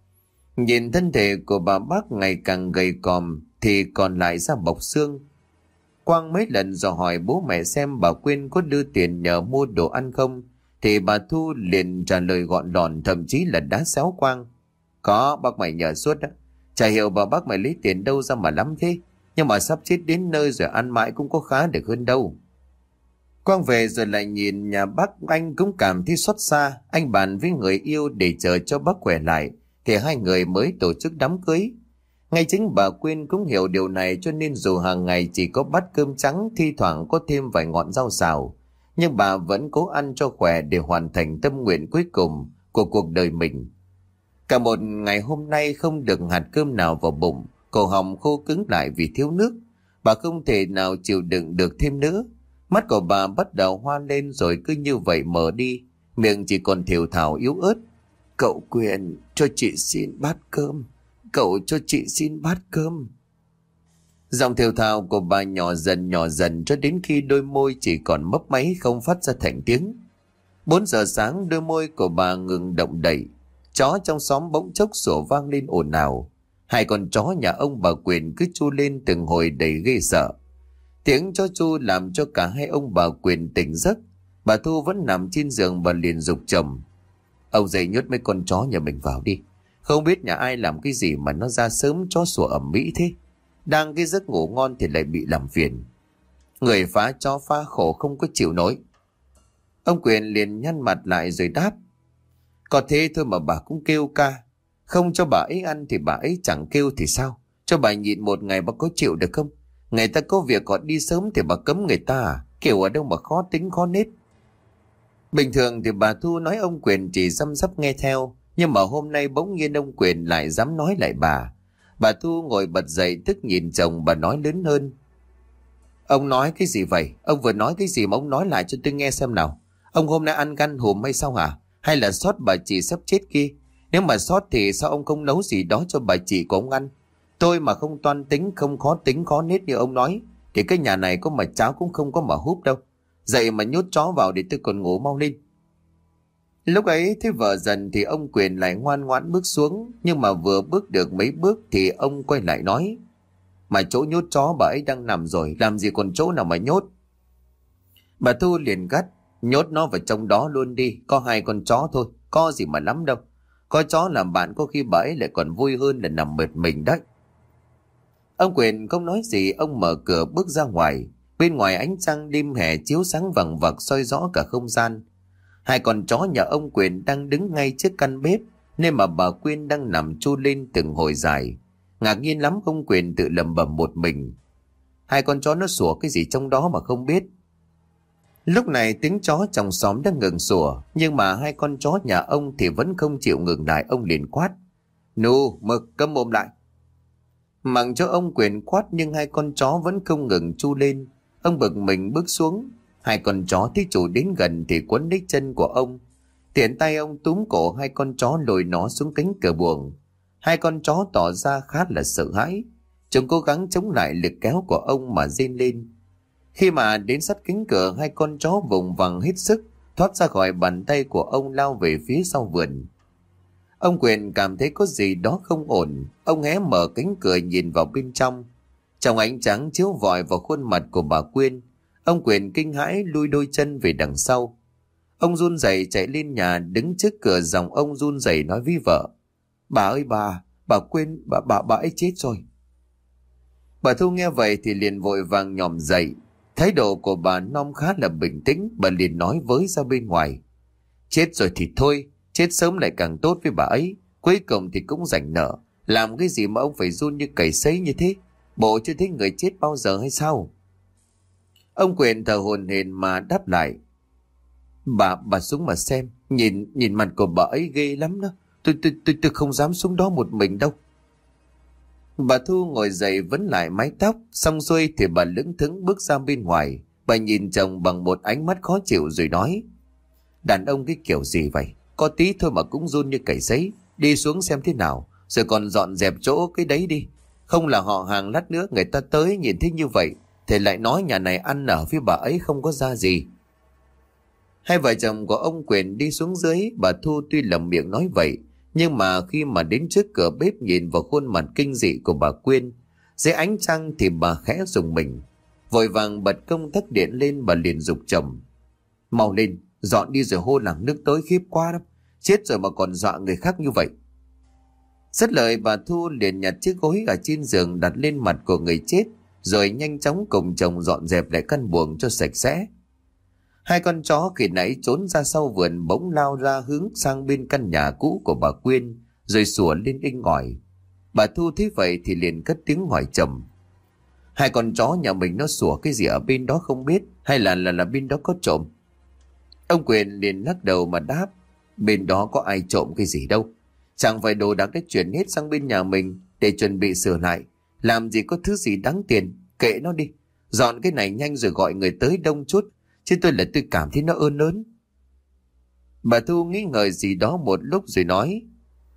Nhìn thân thể của bà bác ngày càng gầy còm thì còn lại da bọc xương. Quang mấy lần dò hỏi bố mẹ xem bà Quyên có đưa tiền nhờ mua đồ ăn không, thì bà Thu liền trả lời gọn lọn, thậm chí là đá xéo Quang: Có, bác mày nhờ suốt đó. Chả hiểu bà bác mày lấy tiền đâu ra mà lắm thế. Nhưng mà sắp chết đến nơi rồi, ăn mãi cũng có khá được hơn đâu. Quang về rồi lại nhìn nhà bác, anh cũng cảm thấy xót xa. Anh bàn với người yêu để chờ cho bác khỏe lại thì hai người mới tổ chức đám cưới. Ngay chính bà Quyên cũng hiểu điều này, cho nên dù hàng ngày chỉ có bát cơm trắng, thi thoảng có thêm vài ngọn rau xào, nhưng bà vẫn cố ăn cho khỏe để hoàn thành tâm nguyện cuối cùng của cuộc đời mình. Cả một ngày hôm nay không được hạt cơm nào vào bụng, cổ họng khô cứng lại vì thiếu nước. Bà không thể nào chịu đựng được thêm nữa. Mắt của bà bắt đầu hoa lên rồi cứ như vậy mở đi, miệng chỉ còn thều thào yếu ớt: Cậu Quyền, cho chị xin bát cơm. Cậu cho chị xin bát cơm. Giọng thều thào của bà nhỏ dần nhỏ dần cho đến khi đôi môi chỉ còn mấp máy không phát ra thành tiếng. Bốn giờ sáng đôi môi của bà ngừng động đậy. Chó trong xóm bỗng chốc sủa vang lên ồn ào. Hai con chó nhà ông bà Quyền cứ chu lên từng hồi đầy ghê sợ. Tiếng chó chu làm cho cả hai ông bà Quyền tỉnh giấc. Bà Thu vẫn nằm trên giường và liền giục chồng: "Ông dậy nhốt mấy con chó nhà mình vào đi. Không biết nhà ai làm cái gì mà nó ra sớm chó sủa ầm ĩ thế. Đang cái giấc ngủ ngon thì lại bị làm phiền. Người phá chó phá khổ không có chịu nổi." Ông Quyền liền nhăn mặt lại rồi đáp: "Có thế thôi mà bà cũng kêu ca. Không cho bà ấy ăn thì bà ấy chẳng kêu thì sao? Cho bà nhịn một ngày bà có chịu được không? Người ta có việc họ đi sớm thì bà cấm người ta à? Kiểu ở đâu mà khó tính khó nết." Bình thường thì bà Thu nói ông Quyền chỉ răm rắp nghe theo, nhưng mà hôm nay bỗng nhiên ông Quyền lại dám nói lại bà. Bà Thu ngồi bật dậy tức nhìn chồng, bà nói lớn hơn: "Ông nói cái gì vậy? Ông vừa nói cái gì mà ông nói lại cho tôi nghe xem nào. Ông hôm nay ăn gan hùm hay sao hả? Hay là sót bà chị sắp chết kia? Nếu mà sót thì sao ông không nấu gì đó cho bà chị của ông ăn? Tôi mà không toan tính, không khó tính khó nết như ông nói, thì cái nhà này có mà cháo cũng không có mà húp đâu. Dậy mà nhốt chó vào để tôi còn ngủ mau lên." Lúc ấy thấy vợ dần thì ông Quyền lại ngoan ngoãn bước xuống, nhưng mà vừa bước được mấy bước thì ông quay lại nói: "Mà chỗ nhốt chó bà ấy đang nằm rồi, làm gì còn chỗ nào mà nhốt." Bà Thu liền gắt: "Nhốt nó vào trong đó luôn đi, có hai con chó thôi, có gì mà lắm đâu. Có chó làm bạn có khi bà ấy lại còn vui hơn là nằm mệt mình đấy." Ông Quyền không nói gì, ông mở cửa bước ra ngoài. Bên ngoài ánh trăng đêm hè chiếu sáng vằng vặc soi rõ cả không gian. Hai con chó nhà ông Quyền đang đứng ngay trước căn bếp, nên mà bà Quyên đang nằm chu lên từng hồi dài. Ngạc nhiên lắm, ông Quyền tự lẩm bẩm một mình: hai con chó nó sủa cái gì trong đó mà không biết. Lúc này tiếng chó trong xóm đã ngừng sủa, nhưng mà hai con chó nhà ông thì vẫn không chịu ngừng lại. Ông liền quát: "Nù, Mực, câm mồm lại." Mặc cho ông Quyền quát nhưng hai con chó vẫn không ngừng chu lên. Ông bực mình bước xuống. Hai con chó thấy chủ đến gần thì quấn lấy chân của ông. Tiện tay ông túm cổ hai con chó lôi nó xuống cánh cửa buồng. Hai con chó tỏ ra khá là sợ hãi. Chúng cố gắng chống lại lực kéo của ông mà rên lên. Khi mà đến sát cánh cửa, hai con chó vùng vằng hết sức thoát ra khỏi bàn tay của ông, lao về phía sau vườn. Ông Quyền cảm thấy có gì đó không ổn. Ông hé mở cánh cửa nhìn vào bên trong. Trong ánh trắng chiếu vọi vào khuôn mặt của bà Quyên, ông Quyền kinh hãi lùi đôi chân về đằng sau. Ông run rẩy chạy lên nhà, đứng trước cửa dòng ông run rẩy nói với vợ: "Bà ơi bà, bà Quyên, bà, bà, bà ấy chết rồi." Bà Thu nghe vậy thì liền vội vàng nhòm dậy. Thái độ của bà Nom khá là bình tĩnh. Bà liền nói với ra bên ngoài: "Chết rồi thì thôi, chết sớm lại càng tốt với bà ấy. Cuối cùng thì cũng rảnh nợ. Làm cái gì mà ông phải run như cầy sấy như thế? Bộ chưa thấy người chết bao giờ hay sao?" Ông Quyền thở hổn hển mà đáp lại: Bà, bà xuống mà xem. Nhìn, nhìn mặt của bà ấy ghê lắm đó. Tôi, tôi, tôi, tôi không dám xuống đó một mình đâu." Bà Thu ngồi dậy vấn lại mái tóc. Xong xuôi thì bà lững thững bước ra bên ngoài. Bà nhìn chồng bằng một ánh mắt khó chịu rồi nói: "Đàn ông cái kiểu gì vậy? Có tí thôi mà cũng run như cầy sấy. Đi xuống xem thế nào, rồi còn dọn dẹp chỗ cái đấy đi. Không là họ hàng lát nữa người ta tới nhìn thấy như vậy thì lại nói nhà này ăn ở với bà ấy không có ra gì." Hai vợ chồng của ông Quyền đi xuống dưới. Bà Thu tuy lầm miệng nói vậy, nhưng mà khi mà đến trước cửa bếp nhìn vào khuôn mặt kinh dị của bà Quyên dưới ánh trăng thì bà khẽ rùng mình. Vội vàng bật công tắc điện lên. Bà liền giục chồng: "Mau lên, dọn đi rồi hô làng nước tới, khiếp quá lắm. Chết rồi mà còn dọa người khác như vậy." Dứt lời bà Thu liền nhặt chiếc gối ở trên giường đặt lên mặt của người chết, rồi nhanh chóng cùng chồng dọn dẹp lại căn buồng cho sạch sẽ. Hai con chó khi nãy trốn ra sau vườn bỗng lao ra hướng sang bên căn nhà cũ của bà Quyên, rồi sủa lên inh ỏi. Bà Thu thấy vậy thì liền cất tiếng hỏi chồng: "Hai con chó nhà mình nó sủa cái gì ở bên đó không biết, hay là là là bên đó có trộm?" Ông Quyền liền lắc đầu mà đáp: "Bên đó có ai trộm cái gì đâu. Chẳng phải đồ đạc đã chuyển hết sang bên nhà mình để chuẩn bị sửa lại. Làm gì có thứ gì đáng tiền, kệ nó đi. Dọn cái này nhanh rồi gọi người tới đông chút, chứ tôi là tôi cảm thấy nó ơn ớn." Bà Thu nghĩ ngợi gì đó một lúc rồi nói: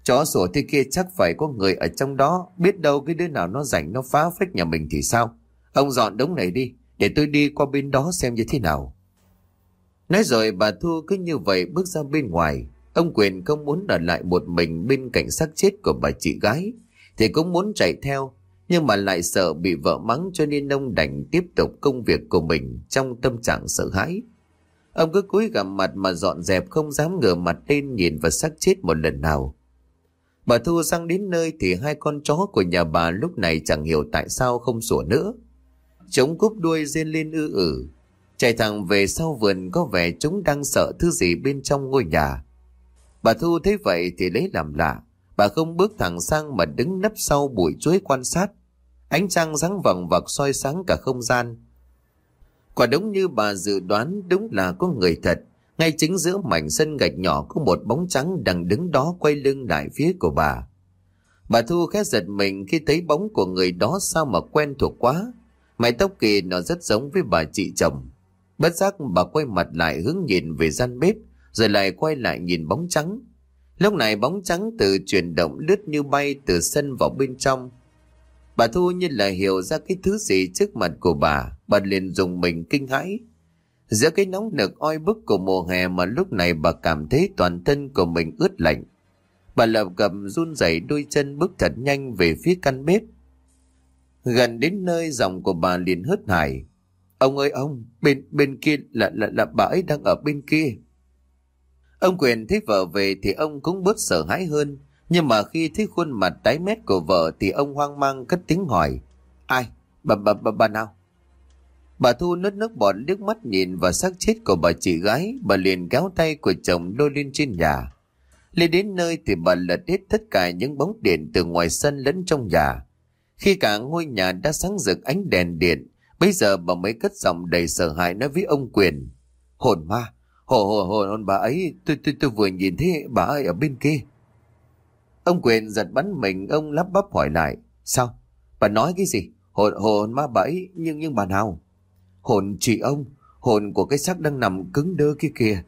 Chó sủa thế kia chắc phải có người ở trong đó, biết đâu cái đứa nào nó rảnh nó phá phách nhà mình thì sao? Ông dọn đống này đi, để tôi đi qua bên đó xem như thế nào. Nói rồi bà Thu cứ như vậy bước ra bên ngoài. Ông Quyền không muốn ở lại một mình bên cạnh xác chết của bà chị gái, thì cũng muốn chạy theo, nhưng mà lại sợ bị vợ mắng, cho nên ông đành tiếp tục công việc của mình trong tâm trạng sợ hãi. Ông cứ cúi gằm mặt mà dọn dẹp, không dám ngửa mặt lên nhìn vào xác chết một lần nào. Bà Thu sang đến nơi thì hai con chó của nhà bà lúc này chẳng hiểu tại sao không sủa nữa. Chúng cúp đuôi rên lên ư ử, chạy thẳng về sau vườn, có vẻ chúng đang sợ thứ gì bên trong ngôi nhà. Bà Thu thấy vậy thì lấy làm lạ, bà không bước thẳng sang mà đứng nấp sau bụi chuối quan sát. Ánh trăng sáng vằng vặc soi sáng cả không gian. Quả đúng như bà dự đoán, đúng là có người thật. Ngay chính giữa mảnh sân gạch nhỏ có một bóng trắng đang đứng đó quay lưng lại phía của bà. Bà Thu khẽ giật mình khi thấy bóng của người đó sao mà quen thuộc quá. Mái tóc kỳ nó rất giống với bà chị chồng. Bất giác bà quay mặt lại hướng nhìn về gian bếp, rồi lại quay lại nhìn bóng trắng. Lúc này bóng trắng từ chuyển động lướt như bay từ sân vào bên trong. Bà Thu như là hiểu ra cái thứ gì trước mặt của bà, bà liền dùng mình kinh hãi. Giữa cái nóng nực oi bức của mùa hè mà lúc này bà cảm thấy toàn thân của mình ướt lạnh. Bà lập cập run rẩy đôi chân bước thật nhanh về phía căn bếp. Gần đến nơi giọng của bà liền hớt hải. Ông ơi ông, bên bên kia là là là bà ấy đang ở bên kia. Ông Quyền thấy vợ về thì ông cũng bớt sợ hãi hơn, nhưng mà khi thấy khuôn mặt tái mét của vợ thì ông hoang mang cất tiếng hỏi. Ai? Bà bà bà, bà nào? Bà Thu nuốt nước bọt liếc mắt nhìn vào xác chết của bà chị gái, bà liền kéo tay của chồng lôi lên trên nhà. Lên đến nơi thì bà lật hết tất cả những bóng điện từ ngoài sân lẫn trong nhà. Khi cả ngôi nhà đã sáng rực ánh đèn điện, bây giờ bà mới cất giọng đầy sợ hãi nói với ông Quyền. Hồn ma, hồn hồn hồn hồn bà ấy, tôi tôi tôi vừa nhìn thấy bà ấy ở bên kia. Ông Quyền giật bắn mình, ông lắp bắp hỏi lại. Sao? Bà nói cái gì? Hồn hồn ma bà ấy, nhưng nhưng bà nào? Hồn chị ông, hồn của cái xác đang nằm cứng đơ kia kìa.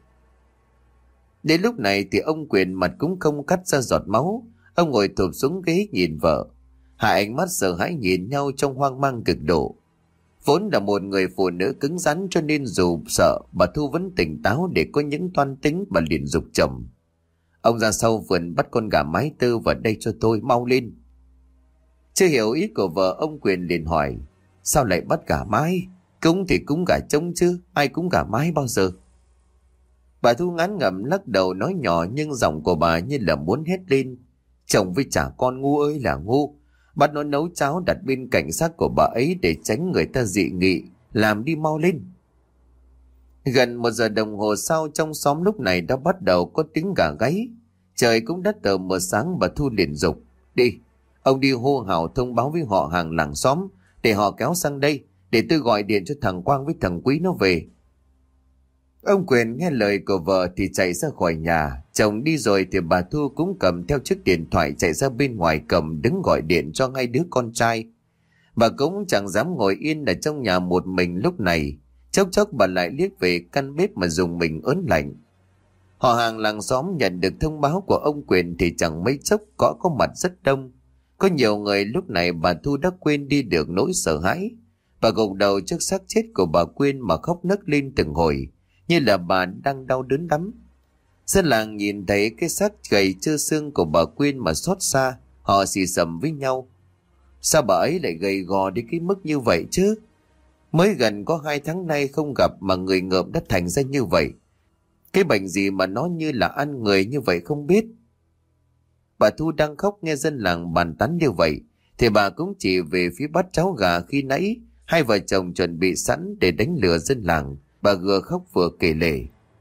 Đến lúc này thì ông Quyền mặt cũng không cắt ra giọt máu. Ông ngồi thụp xuống ghế nhìn vợ. Hai ánh mắt sợ hãi nhìn nhau trong hoang mang cực độ. Vốn là một người phụ nữ cứng rắn, cho nên dù sợ, bà Thu vẫn tỉnh táo để có những toan tính. Bà liền giục chồng. Ông ra sau vườn bắt con gà mái tơ vào đây cho tôi, mau lên. Chưa hiểu ý của vợ, ông Quyền liền hỏi. Sao lại bắt gà mái? Cúng thì cúng gà trống chứ, ai cúng gà mái bao giờ? Bà Thu ngán ngẩm lắc đầu nói nhỏ, nhưng giọng của bà như là muốn hét lên. Chồng với chả con ngu ơi là ngu. Bắt nó nấu cháo đặt bên cạnh xác của bà ấy để tránh người ta dị nghị. Làm đi mau lên. Gần một giờ đồng hồ sau, trong xóm lúc này đã bắt đầu có tiếng gà gáy. Trời cũng đã tờ mờ sáng. Bà Thu liền dục. Đi, ông đi hô hào thông báo với họ hàng làng xóm, để họ kéo sang đây, để tôi gọi điện cho thằng Quang với thằng Quý nó về. Ông Quyền nghe lời của vợ thì chạy ra khỏi nhà. Chồng đi rồi thì bà Thu cũng cầm theo chiếc điện thoại chạy ra bên ngoài cầm đứng gọi điện cho hai đứa con trai. Bà cũng chẳng dám ngồi yên ở trong nhà một mình lúc này. Chốc chốc bà lại liếc về căn bếp mà dùng mình ớn lạnh. Họ hàng làng xóm nhận được thông báo của ông Quyền thì chẳng mấy chốc có có mặt rất đông. Có nhiều người lúc này bà Thu đã quên đi được nỗi sợ hãi. Bà gục đầu trước xác chết của bà Quyên mà khóc nấc lên từng hồi, như là bà đang đau đớn lắm. Dân làng nhìn thấy cái xác gầy trơ xương của bà Quyên mà xót xa, họ xì xầm với nhau. Sao bà ấy lại gầy gò đến cái mức như vậy chứ? Mới gần có hai tháng nay không gặp mà người ngợm đã thành ra như vậy. Cái bệnh gì mà nó như là ăn người như vậy không biết. Bà Thu đang khóc nghe dân làng bàn tán như vậy, thì bà cũng chỉ về phía bát cháo gà khi nãy hai vợ chồng chuẩn bị sẵn để đánh lừa dân làng. Bà vừa khóc vừa kể lể.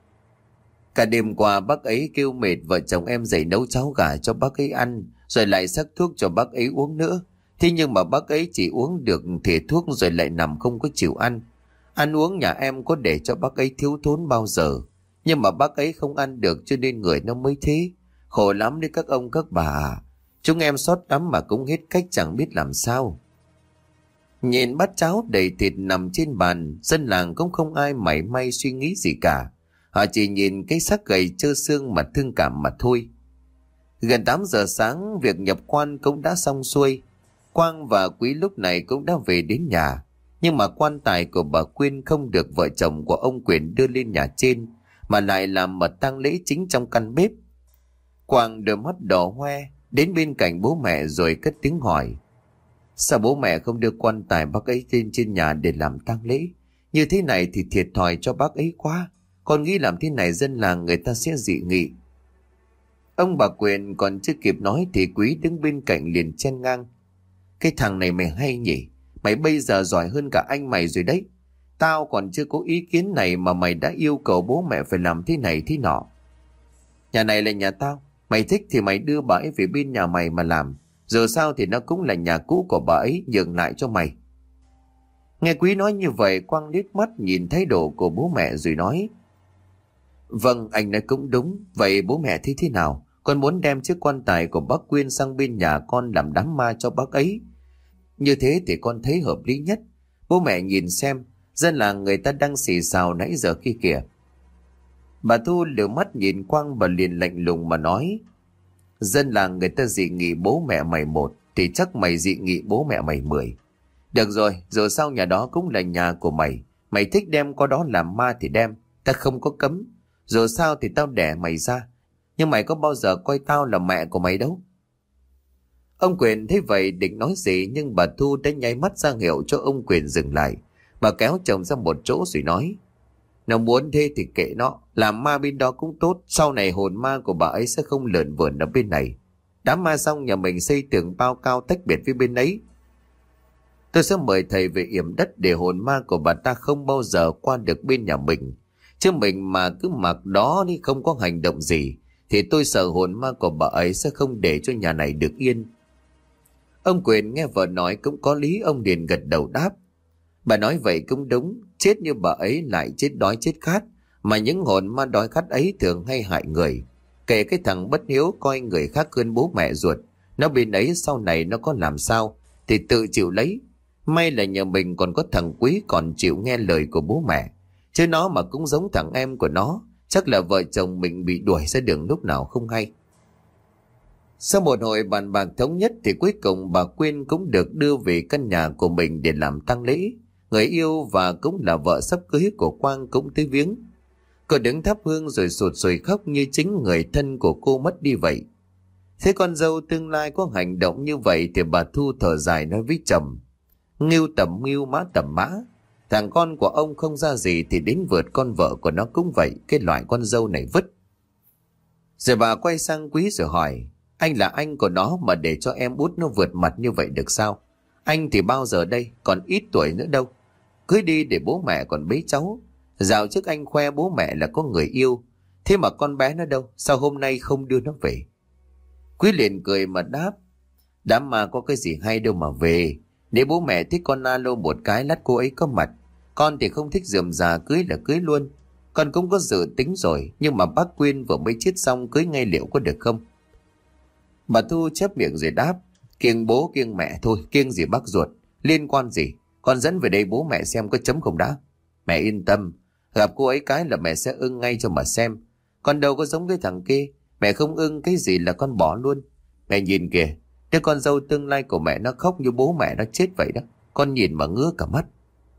Cả đêm qua bác ấy kêu mệt, vợ chồng em dậy nấu cháo gà cho bác ấy ăn, rồi lại sắc thuốc cho bác ấy uống nữa. Thế nhưng mà bác ấy chỉ uống được thìa thuốc rồi lại nằm không có chịu ăn. Ăn uống nhà em có để cho bác ấy thiếu thốn bao giờ, nhưng mà bác ấy không ăn được cho nên người nó mới thế. Khổ lắm đấy các ông các bà. Chúng em xót lắm mà cũng hết cách chẳng biết làm sao. Nhìn bát cháo đầy thịt nằm trên bàn, dân làng cũng không ai mảy may suy nghĩ gì cả. Họ chỉ nhìn cái xác gầy trơ xương mà thương cảm mà thôi. Gần tám giờ sáng, việc nhập quan cũng đã xong xuôi. Quang và Quý lúc này cũng đã về đến nhà. Nhưng mà quan tài của bà Quyên không được vợ chồng của ông Quyền đưa lên nhà trên, mà lại làm mật tang lễ chính trong căn bếp. Quang đôi mắt đỏ hoe đến bên cạnh bố mẹ rồi cất tiếng hỏi: sao bố mẹ không đưa quan tài bác ấy lên trên nhà để làm tang lễ? Như thế này thì thiệt thòi cho bác ấy quá. Con nghĩ làm thế này dân làng người ta sẽ dị nghị. Ông bà Quyền còn chưa kịp nói thì Quý đứng bên cạnh liền chen ngang: cái thằng này mày hay nhỉ? Mày bây giờ giỏi hơn cả anh mày rồi đấy. Tao còn chưa có ý kiến này mà mày đã yêu cầu bố mẹ phải làm thế này thế nọ. Nhà này là nhà tao. Mày thích thì mày đưa bà ấy về bên nhà mày mà làm. Giờ sao thì nó cũng là nhà cũ của bà ấy, nhường lại cho mày. Nghe Quý nói như vậy, Quang liếc mắt nhìn thái độ của bố mẹ rồi nói: vâng, anh nói cũng đúng. Vậy bố mẹ thấy thế nào? Con muốn đem chiếc quan tài của bác Quyên sang bên nhà con làm đám ma cho bác ấy. Như thế thì con thấy hợp lý nhất. Bố mẹ nhìn xem, dân làng người ta đang xì xào nãy giờ kia kìa. Bà Thu liều mắt nhìn Quang và liền lạnh lùng mà nói: dân làng người ta dị nghị bố mẹ mày một, thì chắc mày dị nghị bố mẹ mày mười. Được rồi, rồi sau nhà đó cũng là nhà của mày. Mày thích đem qua đó làm ma thì đem, ta không có cấm. Rồi sao thì tao đẻ mày ra, nhưng mày có bao giờ coi tao là mẹ của mày đâu. Ông Quyền thấy vậy định nói gì, nhưng bà Thu đã nháy mắt ra hiệu cho ông Quyền dừng lại. Bà kéo chồng ra một chỗ rồi nói: nó muốn thế thì kệ nó, làm ma bên đó cũng tốt. Sau này hồn ma của bà ấy sẽ không lượn vởn ở bên này. Đám ma xong nhà mình xây tường bao cao tách biệt với bên ấy. Tôi sẽ mời thầy về yểm đất để hồn ma của bà ta không bao giờ qua được bên nhà mình. Chứ mình mà cứ mặc đó đi không có hành động gì, thì tôi sợ hồn ma của bà ấy sẽ không để cho nhà này được yên. Ông Quyền nghe vợ nói cũng có lý, ông liền gật đầu đáp: bà nói vậy cũng đúng. Chết như bà ấy lại chết đói chết khát, mà những hồn ma đói khát ấy thường hay hại người. Kể cái thằng bất hiếu coi người khác hơn bố mẹ ruột, nó bên ấy sau này nó có làm sao thì tự chịu lấy. May là nhà mình còn có thằng Quý còn chịu nghe lời của bố mẹ, chứ nó mà cũng giống thằng em của nó, chắc là vợ chồng mình bị đuổi ra đường lúc nào không hay. Sau một hồi bàn bạc thống nhất thì cuối cùng bà Quyên cũng được đưa về căn nhà của mình để làm tang lễ. Người yêu và cũng là vợ sắp cưới của Quang cũng tới viếng. Cô đứng thắp hương rồi sụt sùi khóc như chính người thân của cô mất đi vậy. Thế con dâu tương lai có hành động như vậy thì bà Thu thở dài nói với chồng: ngưu tầm ngưu, mã tầm mã. Thằng con của ông không ra gì thì đến vượt con vợ của nó cũng vậy. Cái loại con dâu này vứt. Rồi bà quay sang Quý rồi hỏi: anh là anh của nó mà để cho em út nó vượt mặt như vậy được sao? Anh thì bao giờ đây, còn ít tuổi nữa đâu. Cưới đi để bố mẹ còn bế cháu. Dạo trước anh khoe bố mẹ là có người yêu, thế mà con bé nó đâu, sao hôm nay không đưa nó về? Quý liền cười mà đáp: đám mà có cái gì hay đâu mà về. Nếu bố mẹ thích con alo một cái lát cô ấy có mặt. Con thì không thích rườm rà, cưới là cưới luôn. Con cũng có dự tính rồi, nhưng mà bác Quyên vừa mới chết xong, cưới ngay liệu có được không? Bà Thu chép miệng rồi đáp: kiêng bố kiêng mẹ thôi, kiêng gì bác ruột, liên quan gì. Con dẫn về đây bố mẹ xem có chấm không đã. Mẹ yên tâm, gặp cô ấy cái là mẹ sẽ ưng ngay cho mà xem. Con đâu có giống cái thằng kia, mẹ không ưng cái gì là con bỏ luôn. Mẹ nhìn kìa, đứa con dâu tương lai của mẹ nó khóc như bố mẹ nó chết vậy đó. Con nhìn mà ngứa cả mắt.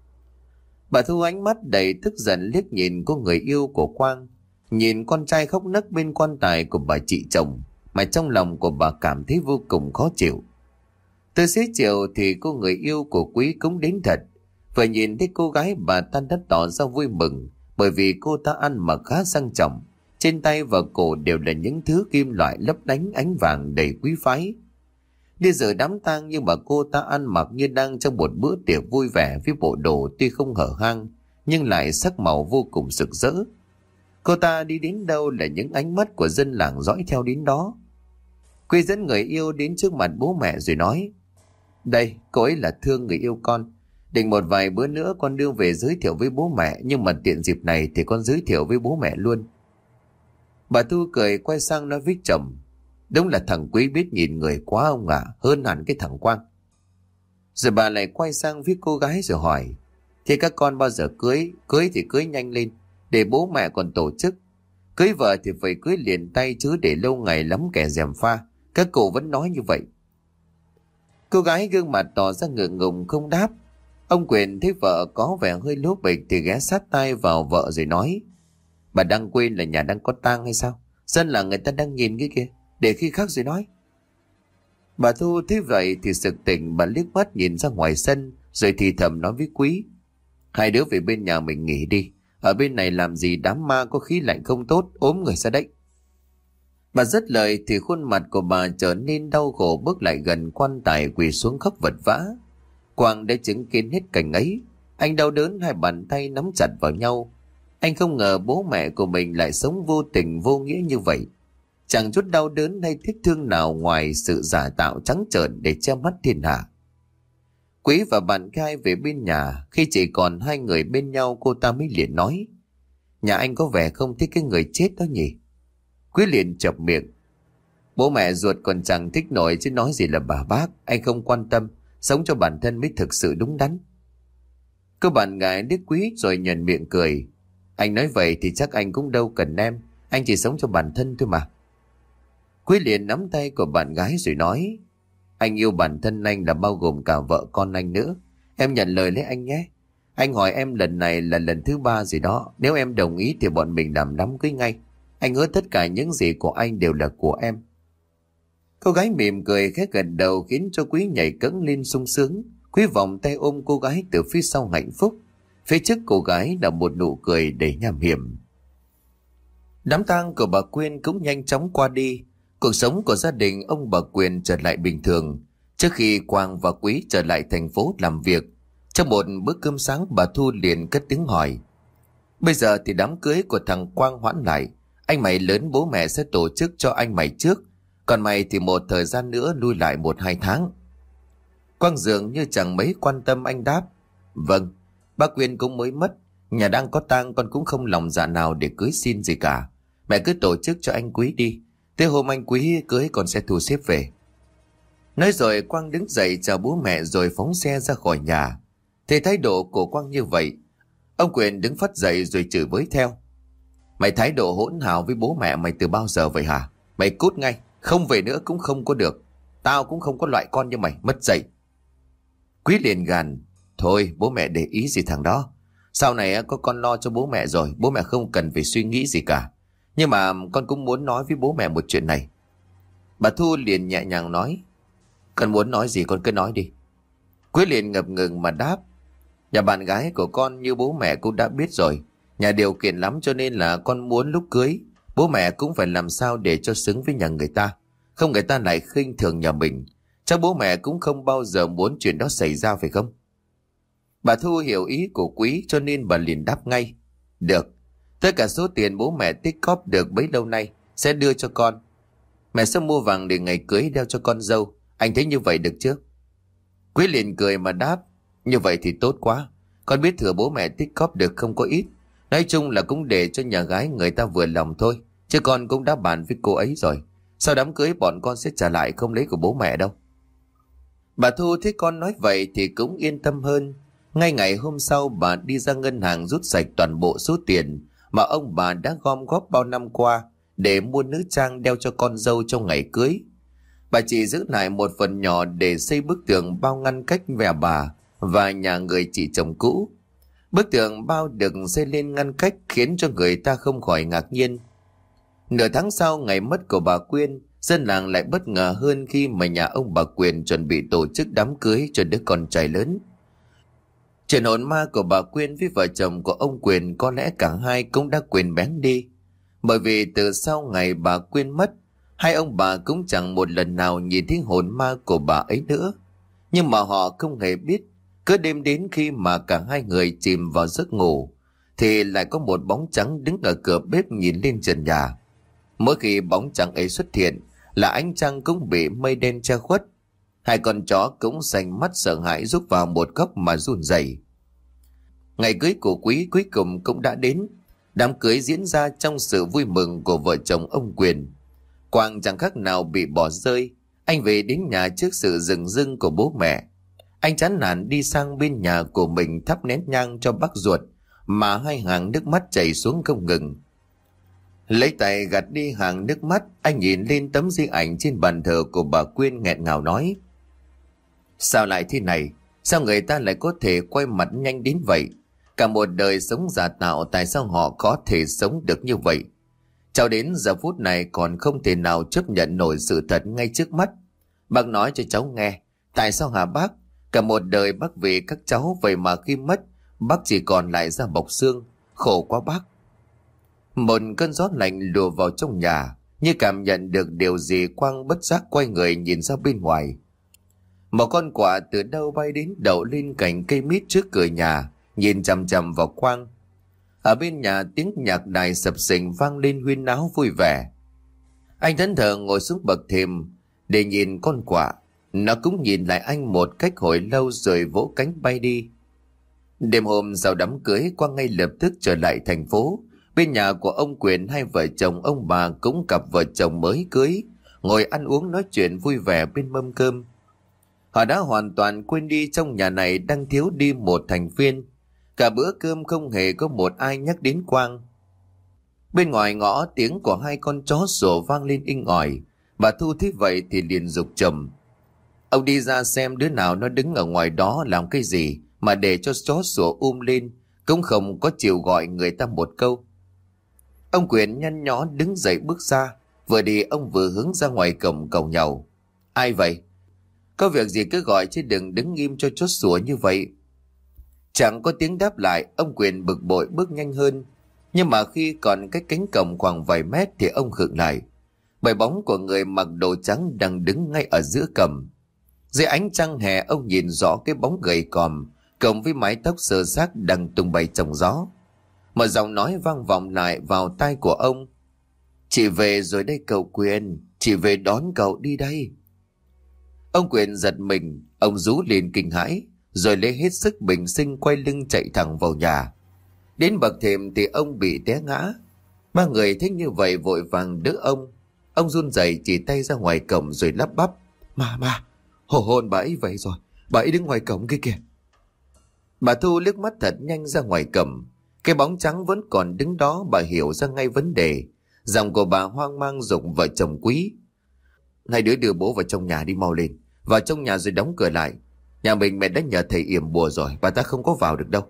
Bà Thu ánh mắt đầy tức giận liếc nhìn cô người yêu của Quang, nhìn con trai khóc nấc bên quan tài của bà chị chồng, mà trong lòng của bà cảm thấy vô cùng khó chịu. Từ xế chiều thì cô người yêu của Quý cũng đến thật. Vừa nhìn thấy cô gái, bà ta đã tỏ ra vui mừng, bởi vì cô ta ăn mặc khá sang trọng, trên tay và cổ đều là những thứ kim loại lấp lánh ánh vàng đầy quý phái. Đi dự đám tang nhưng mà cô ta ăn mặc như đang trong một bữa tiệc vui vẻ, với bộ đồ tuy không hở hang nhưng lại sắc màu vô cùng rực rỡ. Cô ta đi đến đâu là những ánh mắt của dân làng dõi theo đến đó. Quy dẫn người yêu đến trước mặt bố mẹ rồi nói: đây, cô ấy là Thương, người yêu con. Định một vài bữa nữa con đưa về giới thiệu với bố mẹ, nhưng mà tiện dịp này thì con giới thiệu với bố mẹ luôn. Bà Thu cười quay sang nói với chồng: đúng là thằng Quý biết nhìn người quá ông ạ, à, hơn hẳn cái thằng Quang. Rồi bà lại quay sang với cô gái rồi hỏi: thế các con bao giờ cưới? Cưới thì cưới nhanh lên, để bố mẹ còn tổ chức. Cưới vợ thì phải cưới liền tay chứ để lâu ngày lắm kẻ gièm pha. Các cụ vẫn nói như vậy. Cô gái gương mặt tỏ ra ngượng ngùng không đáp. Ông Quyền thấy vợ có vẻ hơi lố bịch thì ghé sát tai vào vợ rồi nói: Bà đang quên là nhà đang có tang hay sao? Dân là người ta đang nhìn cái kia, để khi khác rồi nói. Bà Thu thấy vậy thì sực tỉnh, bà liếc mắt nhìn ra ngoài sân rồi thì thầm nói với Quý: Hai đứa về bên nhà mình nghỉ đi. Ở bên này làm gì đám ma có khí lạnh không tốt, ốm người ra đấy. Bà dứt lời thì khuôn mặt của bà trở nên đau khổ, bước lại gần quan tài quỳ xuống khóc vật vã. Quang đã chứng kiến hết cảnh ấy. Anh đau đớn, hai bàn tay nắm chặt vào nhau. Anh không ngờ bố mẹ của mình lại sống vô tình vô nghĩa như vậy. Chẳng chút đau đớn hay tiếc thương nào ngoài sự giả tạo trắng trợn để che mắt thiên hạ. Quý và bạn trai về bên nhà. Khi chỉ còn hai người bên nhau, cô ta mới liền nói: Nhà anh có vẻ không thích cái người chết đó nhỉ? Quý liền chập miệng: Bố mẹ ruột còn chẳng thích nổi chứ nói gì là bà bác. Anh không quan tâm, sống cho bản thân mới thực sự đúng đắn. Cô bạn gái liếc Quý rồi nhuận miệng cười: Anh nói vậy thì chắc anh cũng đâu cần em. Anh chỉ sống cho bản thân thôi mà. Quý liền nắm tay của bạn gái rồi nói: Anh yêu bản thân anh là bao gồm cả vợ con anh nữa. Em nhận lời lấy anh nhé. Anh hỏi em lần này là lần thứ ba gì đó. Nếu em đồng ý thì bọn mình làm đám cưới ngay. Anh hứa tất cả những gì của anh đều là của em. Cô gái mỉm cười khẽ gật đầu khiến cho Quý nhảy cẫng lên sung sướng. Quý vòng tay ôm cô gái từ phía sau hạnh phúc. Phía trước cô gái là một nụ cười đầy nham hiểm. Đám tang của bà Quyên cũng nhanh chóng qua đi. Cuộc sống của gia đình ông bà Quyền trở lại bình thường. Trước khi Quang và Quý trở lại thành phố làm việc, trong một bữa cơm sáng, bà Thu liền cất tiếng hỏi: Bây giờ thì đám cưới của thằng Quang hoãn lại. Anh mày lớn, bố mẹ sẽ tổ chức cho anh mày trước. Còn mày thì một thời gian nữa lui lại một hai tháng. Quang dường như chẳng mấy quan tâm, anh đáp: Vâng, bác Quyên cũng mới mất. Nhà đang có tang, con cũng không lòng dạ nào để cưới xin gì cả. Mẹ cứ tổ chức cho anh Quý đi. Tới hôm anh Quý cưới con sẽ thu xếp về. Nói rồi Quang đứng dậy chào bố mẹ rồi phóng xe ra khỏi nhà. Thấy thái độ của Quang như vậy, ông Quyền đứng phắt dậy rồi chửi bới theo: Mày thái độ hỗn hào với bố mẹ mày từ bao giờ vậy hả? Mày cút ngay, không về nữa cũng không có được. Tao cũng không có loại con như mày, mất dạy. Quý liền gàn: Thôi bố mẹ để ý gì thằng đó. Sau này có con lo cho bố mẹ rồi, bố mẹ không cần phải suy nghĩ gì cả. Nhưng mà con cũng muốn nói với bố mẹ một chuyện này. Bà Thu liền nhẹ nhàng nói: Con muốn nói gì con cứ nói đi. Quý liền ngập ngừng mà đáp: Nhà bạn gái của con như bố mẹ cũng đã biết rồi. Nhà điều kiện lắm cho nên là con muốn lúc cưới bố mẹ cũng phải làm sao để cho xứng với nhà người ta. Không người ta lại khinh thường nhà mình. Chắc bố mẹ cũng không bao giờ muốn chuyện đó xảy ra phải không? Bà Thu hiểu ý của Quý cho nên bà liền đáp ngay: Được, tất cả số tiền bố mẹ tích cóp được bấy lâu nay sẽ đưa cho con. Mẹ sẽ mua vàng để ngày cưới đeo cho con dâu. Anh thấy như vậy được chứ? Quý liền cười mà đáp: Như vậy thì tốt quá. Con biết thừa bố mẹ tích cóp được không có ít. Nói chung là cũng để cho nhà gái người ta vừa lòng thôi. Chứ con cũng đã bàn với cô ấy rồi. Sau đám cưới bọn con sẽ trả lại, không lấy của bố mẹ đâu. Bà Thu thấy con nói vậy thì cũng yên tâm hơn. Ngay ngày hôm sau, bà đi ra ngân hàng rút sạch toàn bộ số tiền mà ông bà đã gom góp bao năm qua để mua nữ trang đeo cho con dâu trong ngày cưới. Bà chỉ giữ lại một phần nhỏ để xây bức tường bao ngăn cách vẻ bà và nhà người chị chồng cũ. Bức tường bao được xây lên ngăn cách khiến cho người ta không khỏi ngạc nhiên. Nửa tháng sau ngày mất của bà Quyên, dân làng lại bất ngờ hơn khi mà nhà ông bà Quyền chuẩn bị tổ chức đám cưới cho đứa con trai lớn. Chuyện hồn ma của bà Quyên với vợ chồng của ông Quyền có lẽ cả hai cũng đã quên bén đi. Bởi vì từ sau ngày bà Quyên mất, hai ông bà cũng chẳng một lần nào nhìn thấy hồn ma của bà ấy nữa. Nhưng mà họ không hề biết, cứ đêm đến khi mà cả hai người chìm vào giấc ngủ, thì lại có một bóng trắng đứng ở cửa bếp nhìn lên trần nhà. Mỗi khi bóng trắng ấy xuất hiện là ánh trăng cũng bị mây đen che khuất. Hai con chó cũng sành mắt sợ hãi rút vào một góc mà run rẩy. Ngày cưới của Quý cuối cùng cũng đã đến. Đám cưới diễn ra trong sự vui mừng của vợ chồng ông Quyền. Quang chẳng khác nào bị bỏ rơi. Anh về đến nhà trước sự rừng rưng của bố mẹ. Anh chán nản đi sang bên nhà của mình thắp nén nhang cho bác ruột, mà hai hàng nước mắt chảy xuống không ngừng. Lấy tay gạt đi hàng nước mắt, anh nhìn lên tấm di ảnh trên bàn thờ của bà Quyên nghẹn ngào nói: Sao lại thế này? Sao người ta lại có thể quay mặt nhanh đến vậy? Cả một đời sống giả tạo, tại sao họ có thể sống được như vậy? Cháu đến giờ phút này còn không thể nào chấp nhận nổi sự thật ngay trước mắt. Bác nói cho cháu nghe, tại sao hả bác? Cả một đời bác vì các cháu, vậy mà khi mất, bác chỉ còn lại da bọc xương. Khổ quá bác. Một cơn gió lạnh lùa vào trong nhà, như cảm nhận được điều gì, Quang bất giác quay người nhìn ra bên ngoài. Một con quạ từ đâu bay đến đậu lên cành cây mít trước cửa nhà, nhìn chằm chằm vào Quang. Ở bên nhà tiếng nhạc đài sập sình vang lên huyên náo vui vẻ. Anh thẫn thờ ngồi xuống bậc thềm để nhìn con quạ. Nó cũng nhìn lại anh một cách hồi lâu rồi vỗ cánh bay đi. Đêm hôm sau đám cưới, Quang ngay lập tức trở lại thành phố. Bên nhà của ông Quyền, hai vợ chồng ông bà cũng cặp vợ chồng mới cưới, ngồi ăn uống nói chuyện vui vẻ bên mâm cơm. Họ đã hoàn toàn quên đi trong nhà này đang thiếu đi một thành viên. Cả bữa cơm không hề có một ai nhắc đến Quang. Bên ngoài ngõ, tiếng của hai con chó sủa vang lên inh ỏi. Bà Thu thấy vậy thì liền giục chồng: Ông đi ra xem đứa nào nó đứng ở ngoài đó làm cái gì mà để cho chó sủa um lên, cũng không có chịu gọi người ta một câu. Ông Quyền nhăn nhó đứng dậy bước ra. Vừa đi ông vừa hướng ra ngoài cổng cầu nhàu: Ai vậy? Có việc gì cứ gọi chứ đừng đứng im cho chó sủa như vậy. Chẳng có tiếng đáp lại. Ông Quyền bực bội bước nhanh hơn. Nhưng mà khi còn cách cánh cổng khoảng vài mét thì ông khựng lại, bởi bóng của người mặc đồ trắng đang đứng ngay ở giữa cổng. Dưới ánh trăng hè, ông nhìn rõ cái bóng gầy còm cộng với mái tóc xơ xác đang tung bay trong gió. Một giọng nói vang vọng lại vào tai của ông: Chị về rồi đây cậu Quyền, chị về đón cậu đi đây. Ông Quyền giật mình, ông rú lên kinh hãi, rồi lấy hết sức bình sinh quay lưng chạy thẳng vào nhà. Đến bậc thềm thì ông bị té ngã. Ba người thấy như vậy vội vàng đỡ ông. Ông run rẩy chỉ tay ra ngoài cổng rồi lắp bắp: Mà mà, hổ hồn bà ấy vậy rồi, bà ấy đứng ngoài cổng kia kìa. Bà Thu liếc mắt thật nhanh ra ngoài cổng. Cái bóng trắng vẫn còn đứng đó. Bà hiểu ra ngay vấn đề. Giọng của bà hoang mang giục vợ chồng Quý: Hai đứa đưa bố vào trong nhà đi, mau lên, vào trong nhà rồi đóng cửa lại. Nhà mình mẹ đã nhờ thầy yểm bùa rồi, bà ta không có vào được đâu.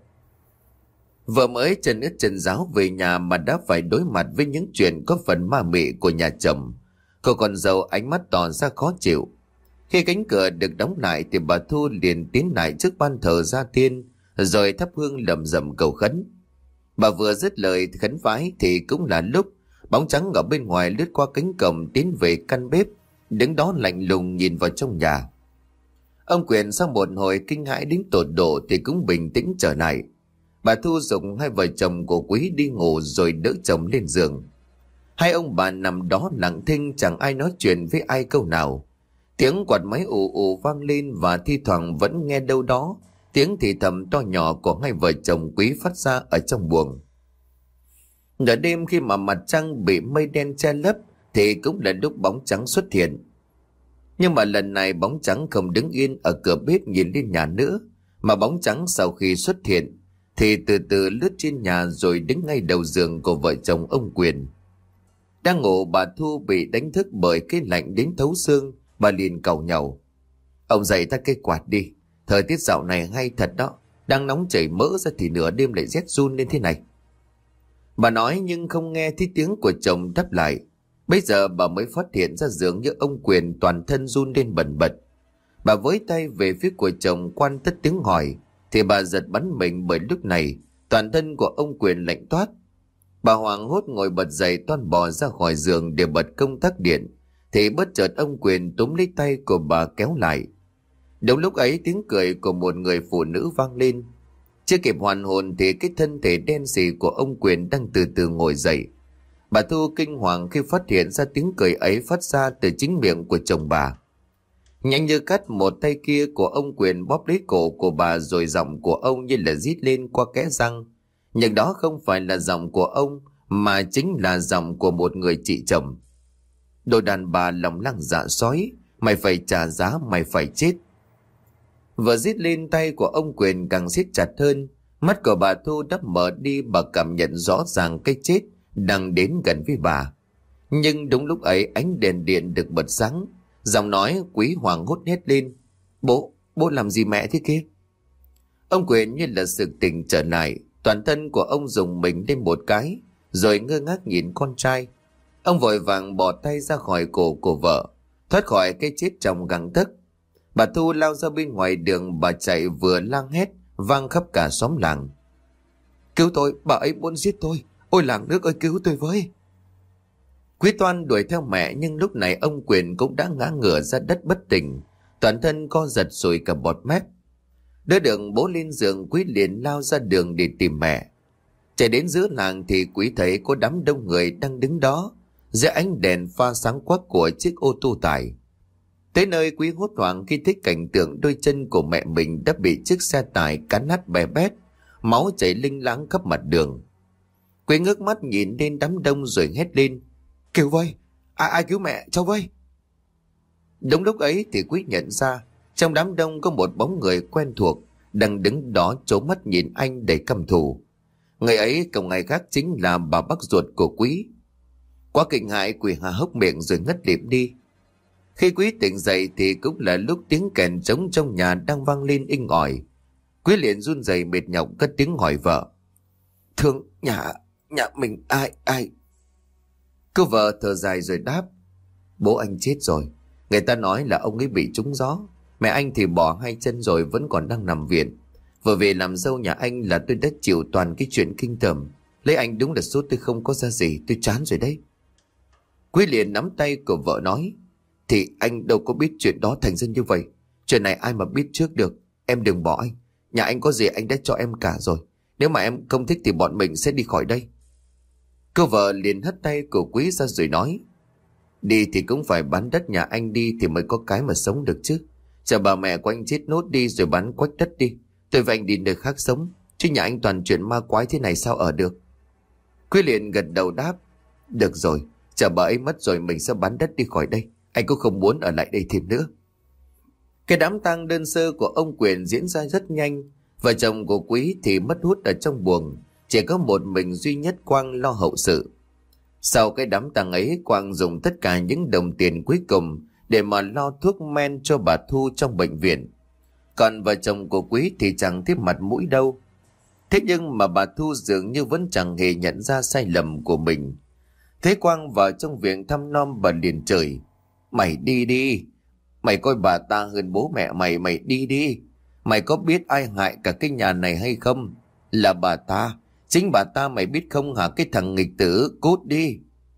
Vợ mới chân ướt chân ráo về nhà mà đã phải đối mặt với những chuyện có phần ma mị của nhà chồng. Cô con dâu ánh mắt tỏ ra khó chịu. Khi cánh cửa được đóng lại thì bà Thu liền tiến lại trước ban thờ gia tiên, rồi thắp hương lẩm rẩm cầu khấn. Bà vừa dứt lời khấn vái thì cũng là lúc bóng trắng ở bên ngoài lướt qua cánh cổng tiến về căn bếp, đứng đó lạnh lùng nhìn vào trong nhà. Ông Quyền sau một hồi kinh hãi đến tột độ thì cũng bình tĩnh trở lại. Bà Thu giục hai vợ chồng của Quý đi ngủ rồi đỡ chồng lên giường. Hai ông bà nằm đó lặng thinh, chẳng ai nói chuyện với ai câu nào. Tiếng quạt máy ù ù vang lên và thi thoảng vẫn nghe đâu đó tiếng thì thầm to nhỏ của hai vợ chồng Quý phát ra ở trong buồng. Nửa đêm khi mà mặt trăng bị mây đen che lấp thì cũng là lúc bóng trắng xuất hiện. Nhưng mà lần này bóng trắng không đứng yên ở cửa bếp nhìn lên nhà nữa, mà bóng trắng sau khi xuất hiện thì từ từ lướt trên nhà rồi đứng ngay đầu giường của vợ chồng ông Quyền. Đang ngủ, bà Thu bị đánh thức bởi cái lạnh đến thấu xương. Bà liền cầu nhàu: Ông dậy tắt cái quạt đi, thời tiết dạo này hay thật đó, đang nóng chảy mỡ ra thì nửa đêm lại rét run lên thế này. Bà nói nhưng không nghe thấy tiếng của chồng đáp lại. Bây giờ bà mới phát hiện ra dường như ông Quyền toàn thân run lên bần bật. Bà với tay về phía của chồng quan tất tiếng hỏi thì bà giật bắn mình, bởi lúc này toàn thân của ông Quyền lạnh toát. Bà hoảng hốt ngồi bật dậy toan bò ra khỏi giường để bật công tắc điện thì bất chợt ông Quyền túm lấy tay của bà kéo lại. Đúng lúc ấy tiếng cười của một người phụ nữ vang lên. Chưa kịp hoàn hồn thì cái thân thể đen sì của ông Quyền đang từ từ ngồi dậy. Bà Thu kinh hoàng khi phát hiện ra tiếng cười ấy phát ra từ chính miệng của chồng bà. Nhanh như cắt, một tay kia của ông Quyền bóp lấy cổ của bà, rồi giọng của ông như là rít lên qua kẽ răng. Nhưng đó không phải là giọng của ông, mà chính là giọng của một người chị chồng. Đồ đàn bà lòng lăng dạ sói, mày phải trả giá, mày phải chết. Vừa rít lên, tay của ông Quyền càng siết chặt hơn. Mắt của bà Thu đắp mở đi, bà cảm nhận rõ ràng cái chết đang đến gần với bà. Nhưng đúng lúc ấy ánh đèn điện được bật sáng, giọng nói Quý hoảng hốt hét lên: Bố, bố làm gì mẹ thế kia? Ông Quyền như là sực tỉnh trở lại, toàn thân của ông rùng mình lên một cái, rồi ngơ ngác nhìn con trai. Ông vội vàng bỏ tay ra khỏi cổ của vợ, thoát khỏi cái chết trong gang tấc. Bà Thu lao ra bên ngoài đường, bà chạy vừa lang hét vang khắp cả xóm làng: Cứu tôi, bà ấy muốn giết tôi, ôi làng nước ơi cứu tôi với! Quý Toan đuổi theo mẹ, nhưng lúc này ông Quyền cũng đã ngã ngửa ra đất bất tỉnh, toàn thân co giật sùi cả bọt mép. Đỡ được bố lên giường, Quý liền lao ra đường để tìm mẹ. Chạy đến giữa làng thì Quý thấy có đám đông người đang đứng đó dưới ánh đèn pha sáng quắc của chiếc ô tô tải. Tới nơi, Quý hốt hoảng khi thấy cảnh tượng đôi chân của mẹ mình đã bị chiếc xe tải cán nát bè bét, máu chảy linh láng khắp mặt đường. Quý ngước mắt nhìn lên đám đông rồi hét lên: Cứu với! Ai, ai cứu mẹ, cháu với! Đúng lúc ấy thì Quý nhận ra trong đám đông có một bóng người quen thuộc đang đứng đó trố mắt nhìn anh đầy căm thù. Người ấy không ai khác chính là bà bác ruột của Quý. Quá kinh hãi, Quý há hốc miệng rồi ngất lịm đi. Khi Quý tỉnh dậy thì cũng là lúc tiếng kèn trống trong nhà đang vang lên inh ỏi. Quý liền run rẩy mệt nhọc cất tiếng hỏi vợ: Thương, nhà, nhà mình ai, ai? Cô vợ thở dài rồi đáp: Bố anh chết rồi. Người ta nói là ông ấy bị trúng gió. Mẹ anh thì bỏ hai chân rồi vẫn còn đang nằm viện. Vừa về làm dâu nhà anh là tôi đã chịu toàn cái chuyện kinh tởm. Lấy anh đúng là số tôi không có ra gì, tôi chán rồi đấy. Quý liền nắm tay của vợ nói: Thì anh đâu có biết chuyện đó thành ra như vậy. Chuyện này ai mà biết trước được. Em đừng bỏ anh. Nhà anh có gì anh đã cho em cả rồi. Nếu mà em không thích thì bọn mình sẽ đi khỏi đây. Cô vợ liền hất tay của Quý ra rồi nói: Đi thì cũng phải bán đất nhà anh đi thì mới có cái mà sống được chứ. Chờ bà mẹ của anh chết nốt đi rồi bán quách đất đi. Tôi và anh đi nơi khác sống. Chứ nhà anh toàn chuyện ma quái thế này sao ở được. Quý liền gật đầu đáp: Được rồi, chờ bà ấy mất rồi mình sẽ bán đất đi khỏi đây. Anh cũng không muốn ở lại đây thêm nữa. Cái đám tang đơn sơ của ông Quyền diễn ra rất nhanh. Vợ chồng của Quý thì mất hút ở trong buồng. Chỉ có một mình duy nhất Quang lo hậu sự. Sau cái đám tang ấy, Quang dùng tất cả những đồng tiền cuối cùng để mà lo thuốc men cho bà Thu trong bệnh viện. Còn vợ chồng của Quý thì chẳng thấy mặt mũi đâu. Thế nhưng mà bà Thu dường như vẫn chẳng hề nhận ra sai lầm của mình. Thấy Quang vào trong viện thăm nom, bà liền chửi: Mày đi đi. Mày coi bà ta hơn bố mẹ mày, mày đi đi. Mày có biết ai hại cả cái nhà này hay không? Là bà ta. Chính bà ta, mày biết không hả cái thằng nghịch tử, cút đi.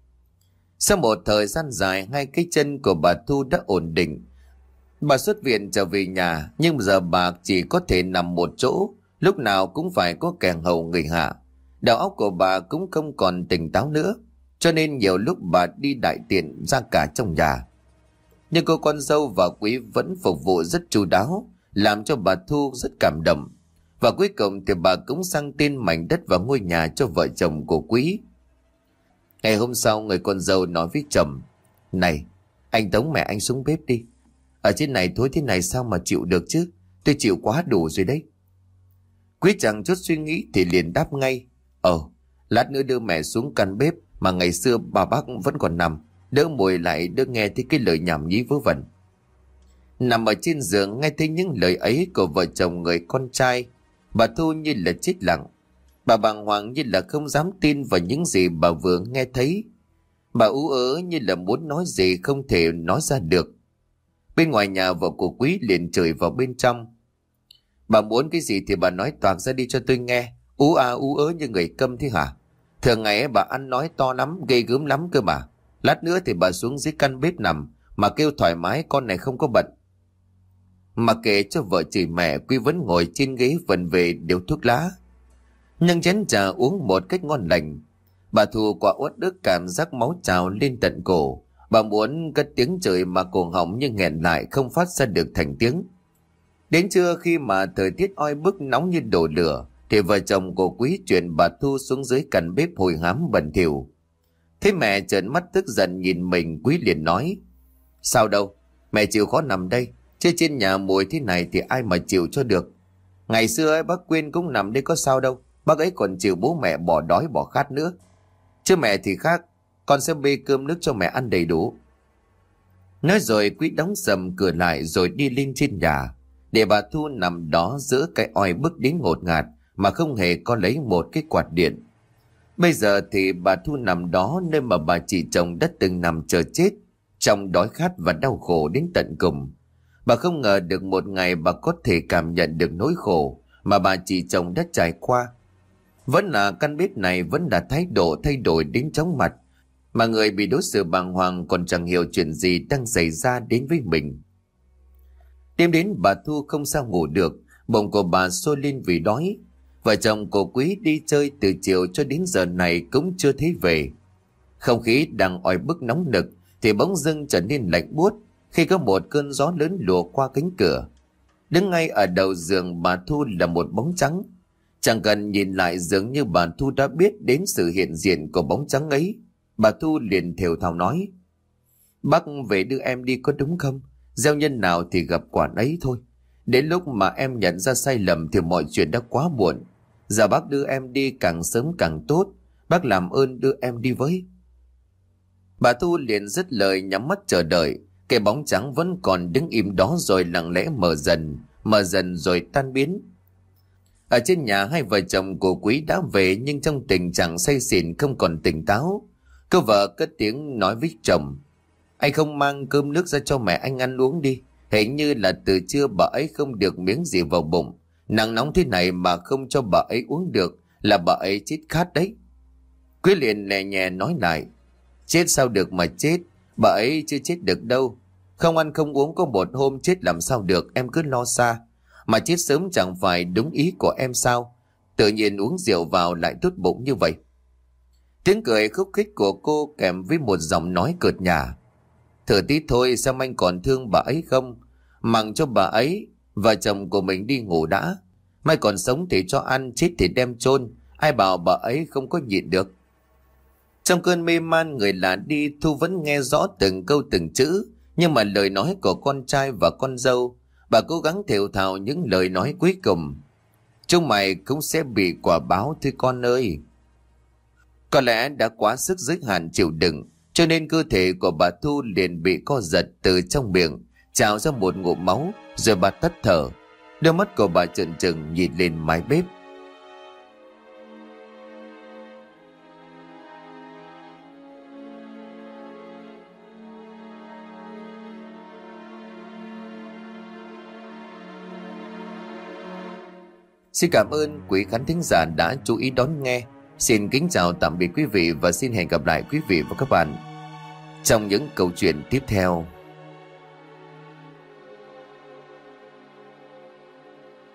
Sau một thời gian dài, hai cái chân của bà Thu đã ổn định. Bà xuất viện trở về nhà, nhưng giờ bà chỉ có thể nằm một chỗ, lúc nào cũng phải có kẻ hầu người hạ. Đầu óc của bà cũng không còn tỉnh táo nữa, cho nên nhiều lúc bà đi đại tiện ra cả trong nhà. Nhưng cô con dâu và Quý vẫn phục vụ rất chu đáo, làm cho bà Thu rất cảm động. Và cuối cùng thì bà cũng sang tên mảnh đất và ngôi nhà cho vợ chồng của Quý. Ngày hôm sau, người con dâu nói với chồng: Này, anh tống mẹ anh xuống bếp đi. Ở trên này thối thế này sao mà chịu được chứ. Tôi chịu quá đủ rồi đấy. Quý chẳng chút suy nghĩ thì liền đáp ngay: Ờ, lát nữa đưa mẹ xuống căn bếp mà ngày xưa bà bác vẫn còn nằm, đỡ mùi lại đỡ nghe thấy cái lời nhảm nhí vớ vẩn. Nằm ở trên giường nghe thấy những lời ấy của vợ chồng người con trai, bà Thu như là chết lặng. Bà bàng hoàng như là không dám tin vào những gì bà vừa nghe thấy. Bà ú ớ như là muốn nói gì không thể nói ra được. Bên ngoài nhà, vợ của Quý liền chửi vào bên trong: Bà muốn cái gì thì bà nói toạc ra đi cho tôi nghe. Ú a ú ớ như người câm thế hả? Thường ngày ấy, bà ăn nói to lắm, ghê gớm lắm cơ mà. Lát nữa thì bà xuống dưới căn bếp nằm mà kêu thoải mái, con này không có bận. Mà kể cho vợ chửi mẹ, Quý vẫn ngồi trên ghế vần về điếu thuốc lá, nâng chén trà uống một cách ngon lành. Bà Thu quả uất ức, cảm giác máu trào lên tận cổ. Bà muốn cất tiếng chửi mà cổ họng nhưng nghẹn lại không phát ra được thành tiếng. Đến trưa, khi mà thời tiết oi bức nóng như đổ lửa, thì vợ chồng của Quý chuyển bà Thu xuống dưới căn bếp hôi hám bẩn thỉu. Thấy mẹ trợn mắt tức giận nhìn mình, Quý liền nói: Sao đâu, mẹ chịu khó nằm đây, chứ trên nhà mùi thế này thì ai mà chịu cho được. Ngày xưa ấy, bác Quyên cũng nằm đây có sao đâu, bác ấy còn chịu bố mẹ bỏ đói bỏ khát nữa. Chứ mẹ thì khác, con sẽ bê cơm nước cho mẹ ăn đầy đủ. Nói rồi Quý đóng sầm cửa lại rồi đi lên trên nhà, để bà Thu nằm đó giữa cái oi bức đến ngột ngạt mà không hề có lấy một cái quạt điện. Bây giờ thì bà Thu nằm đó nơi mà bà chị chồng đã từng nằm chờ chết, trong đói khát và đau khổ đến tận cùng. Bà không ngờ được một ngày bà có thể cảm nhận được nỗi khổ mà bà chị chồng đã trải qua. Vẫn là căn bếp này, vẫn là thái độ thay đổi đến chóng mặt, mà người bị đối xử bàng hoàng còn chẳng hiểu chuyện gì đang xảy ra đến với mình. Đêm đến bà Thu không sao ngủ được, bụng của bà sôi lên vì đói. Vợ chồng cô Quý đi chơi từ chiều cho đến giờ này cũng chưa thấy về. Không khí đang oi bức nóng nực thì bỗng dưng trở nên lạnh buốt khi có một cơn gió lớn lùa qua cánh cửa. Đứng ngay ở đầu giường bà Thu là một bóng trắng. Chẳng cần nhìn lại, dường như bà Thu đã biết đến sự hiện diện của bóng trắng ấy. Bà Thu liền thều thào nói: "Bác về đưa em đi có đúng không? Gieo nhân nào thì gặp quả ấy thôi. Đến lúc mà em nhận ra sai lầm thì mọi chuyện đã quá muộn. Giờ bác đưa em đi càng sớm càng tốt. Bác làm ơn đưa em đi với." Bà Thu liền dứt lời, nhắm mắt chờ đợi. Cái bóng trắng vẫn còn đứng im đó rồi lặng lẽ mờ dần, mờ dần rồi tan biến. Ở trên nhà, hai vợ chồng của Quý đã về nhưng trong tình trạng say xỉn không còn tỉnh táo. Cô vợ cất tiếng nói với chồng: "Anh không mang cơm nước ra cho mẹ anh ăn uống đi. Hình như là từ trưa bà ấy không được miếng gì vào bụng. Nắng nóng thế này mà không cho bà ấy uống được là bà ấy chết khát đấy." Quý liền lè nhẹ nói lại: "Chết sao được mà chết, bà ấy chưa chết được đâu. Không ăn không uống có một hôm chết làm sao được, em cứ lo xa. Mà chết sớm chẳng phải đúng ý của em sao? Tự nhiên uống rượu vào lại tốt bụng như vậy." Tiếng cười khúc khích của cô kèm với một giọng nói cợt nhả: "Thử tí thôi, xem anh còn thương bà ấy không? Mặc cho bà ấy, vợ chồng của mình đi ngủ đã. Mai còn sống thì cho ăn, chết thì đem chôn. Ai bảo bà ấy không có nhịn được." Trong cơn mê man người lạ đi, Thu vẫn nghe rõ từng câu từng chữ, nhưng mà lời nói của con trai và con dâu, bà cố gắng thều thào những lời nói cuối cùng: "Chúng mày cũng sẽ bị quả báo thôi con ơi." Có lẽ đã quá sức giới hạn chịu đựng, cho nên cơ thể của bà Thu liền bị co giật, từ trong miệng trào ra một ngụm máu, rồi bà tắt thở. Đôi mắt của bà trợn trừng nhìn lên mái bếp. Xin cảm ơn quý khán thính giả đã chú ý đón nghe. Xin kính chào tạm biệt quý vị và xin hẹn gặp lại quý vị và các bạn trong những câu chuyện tiếp theo.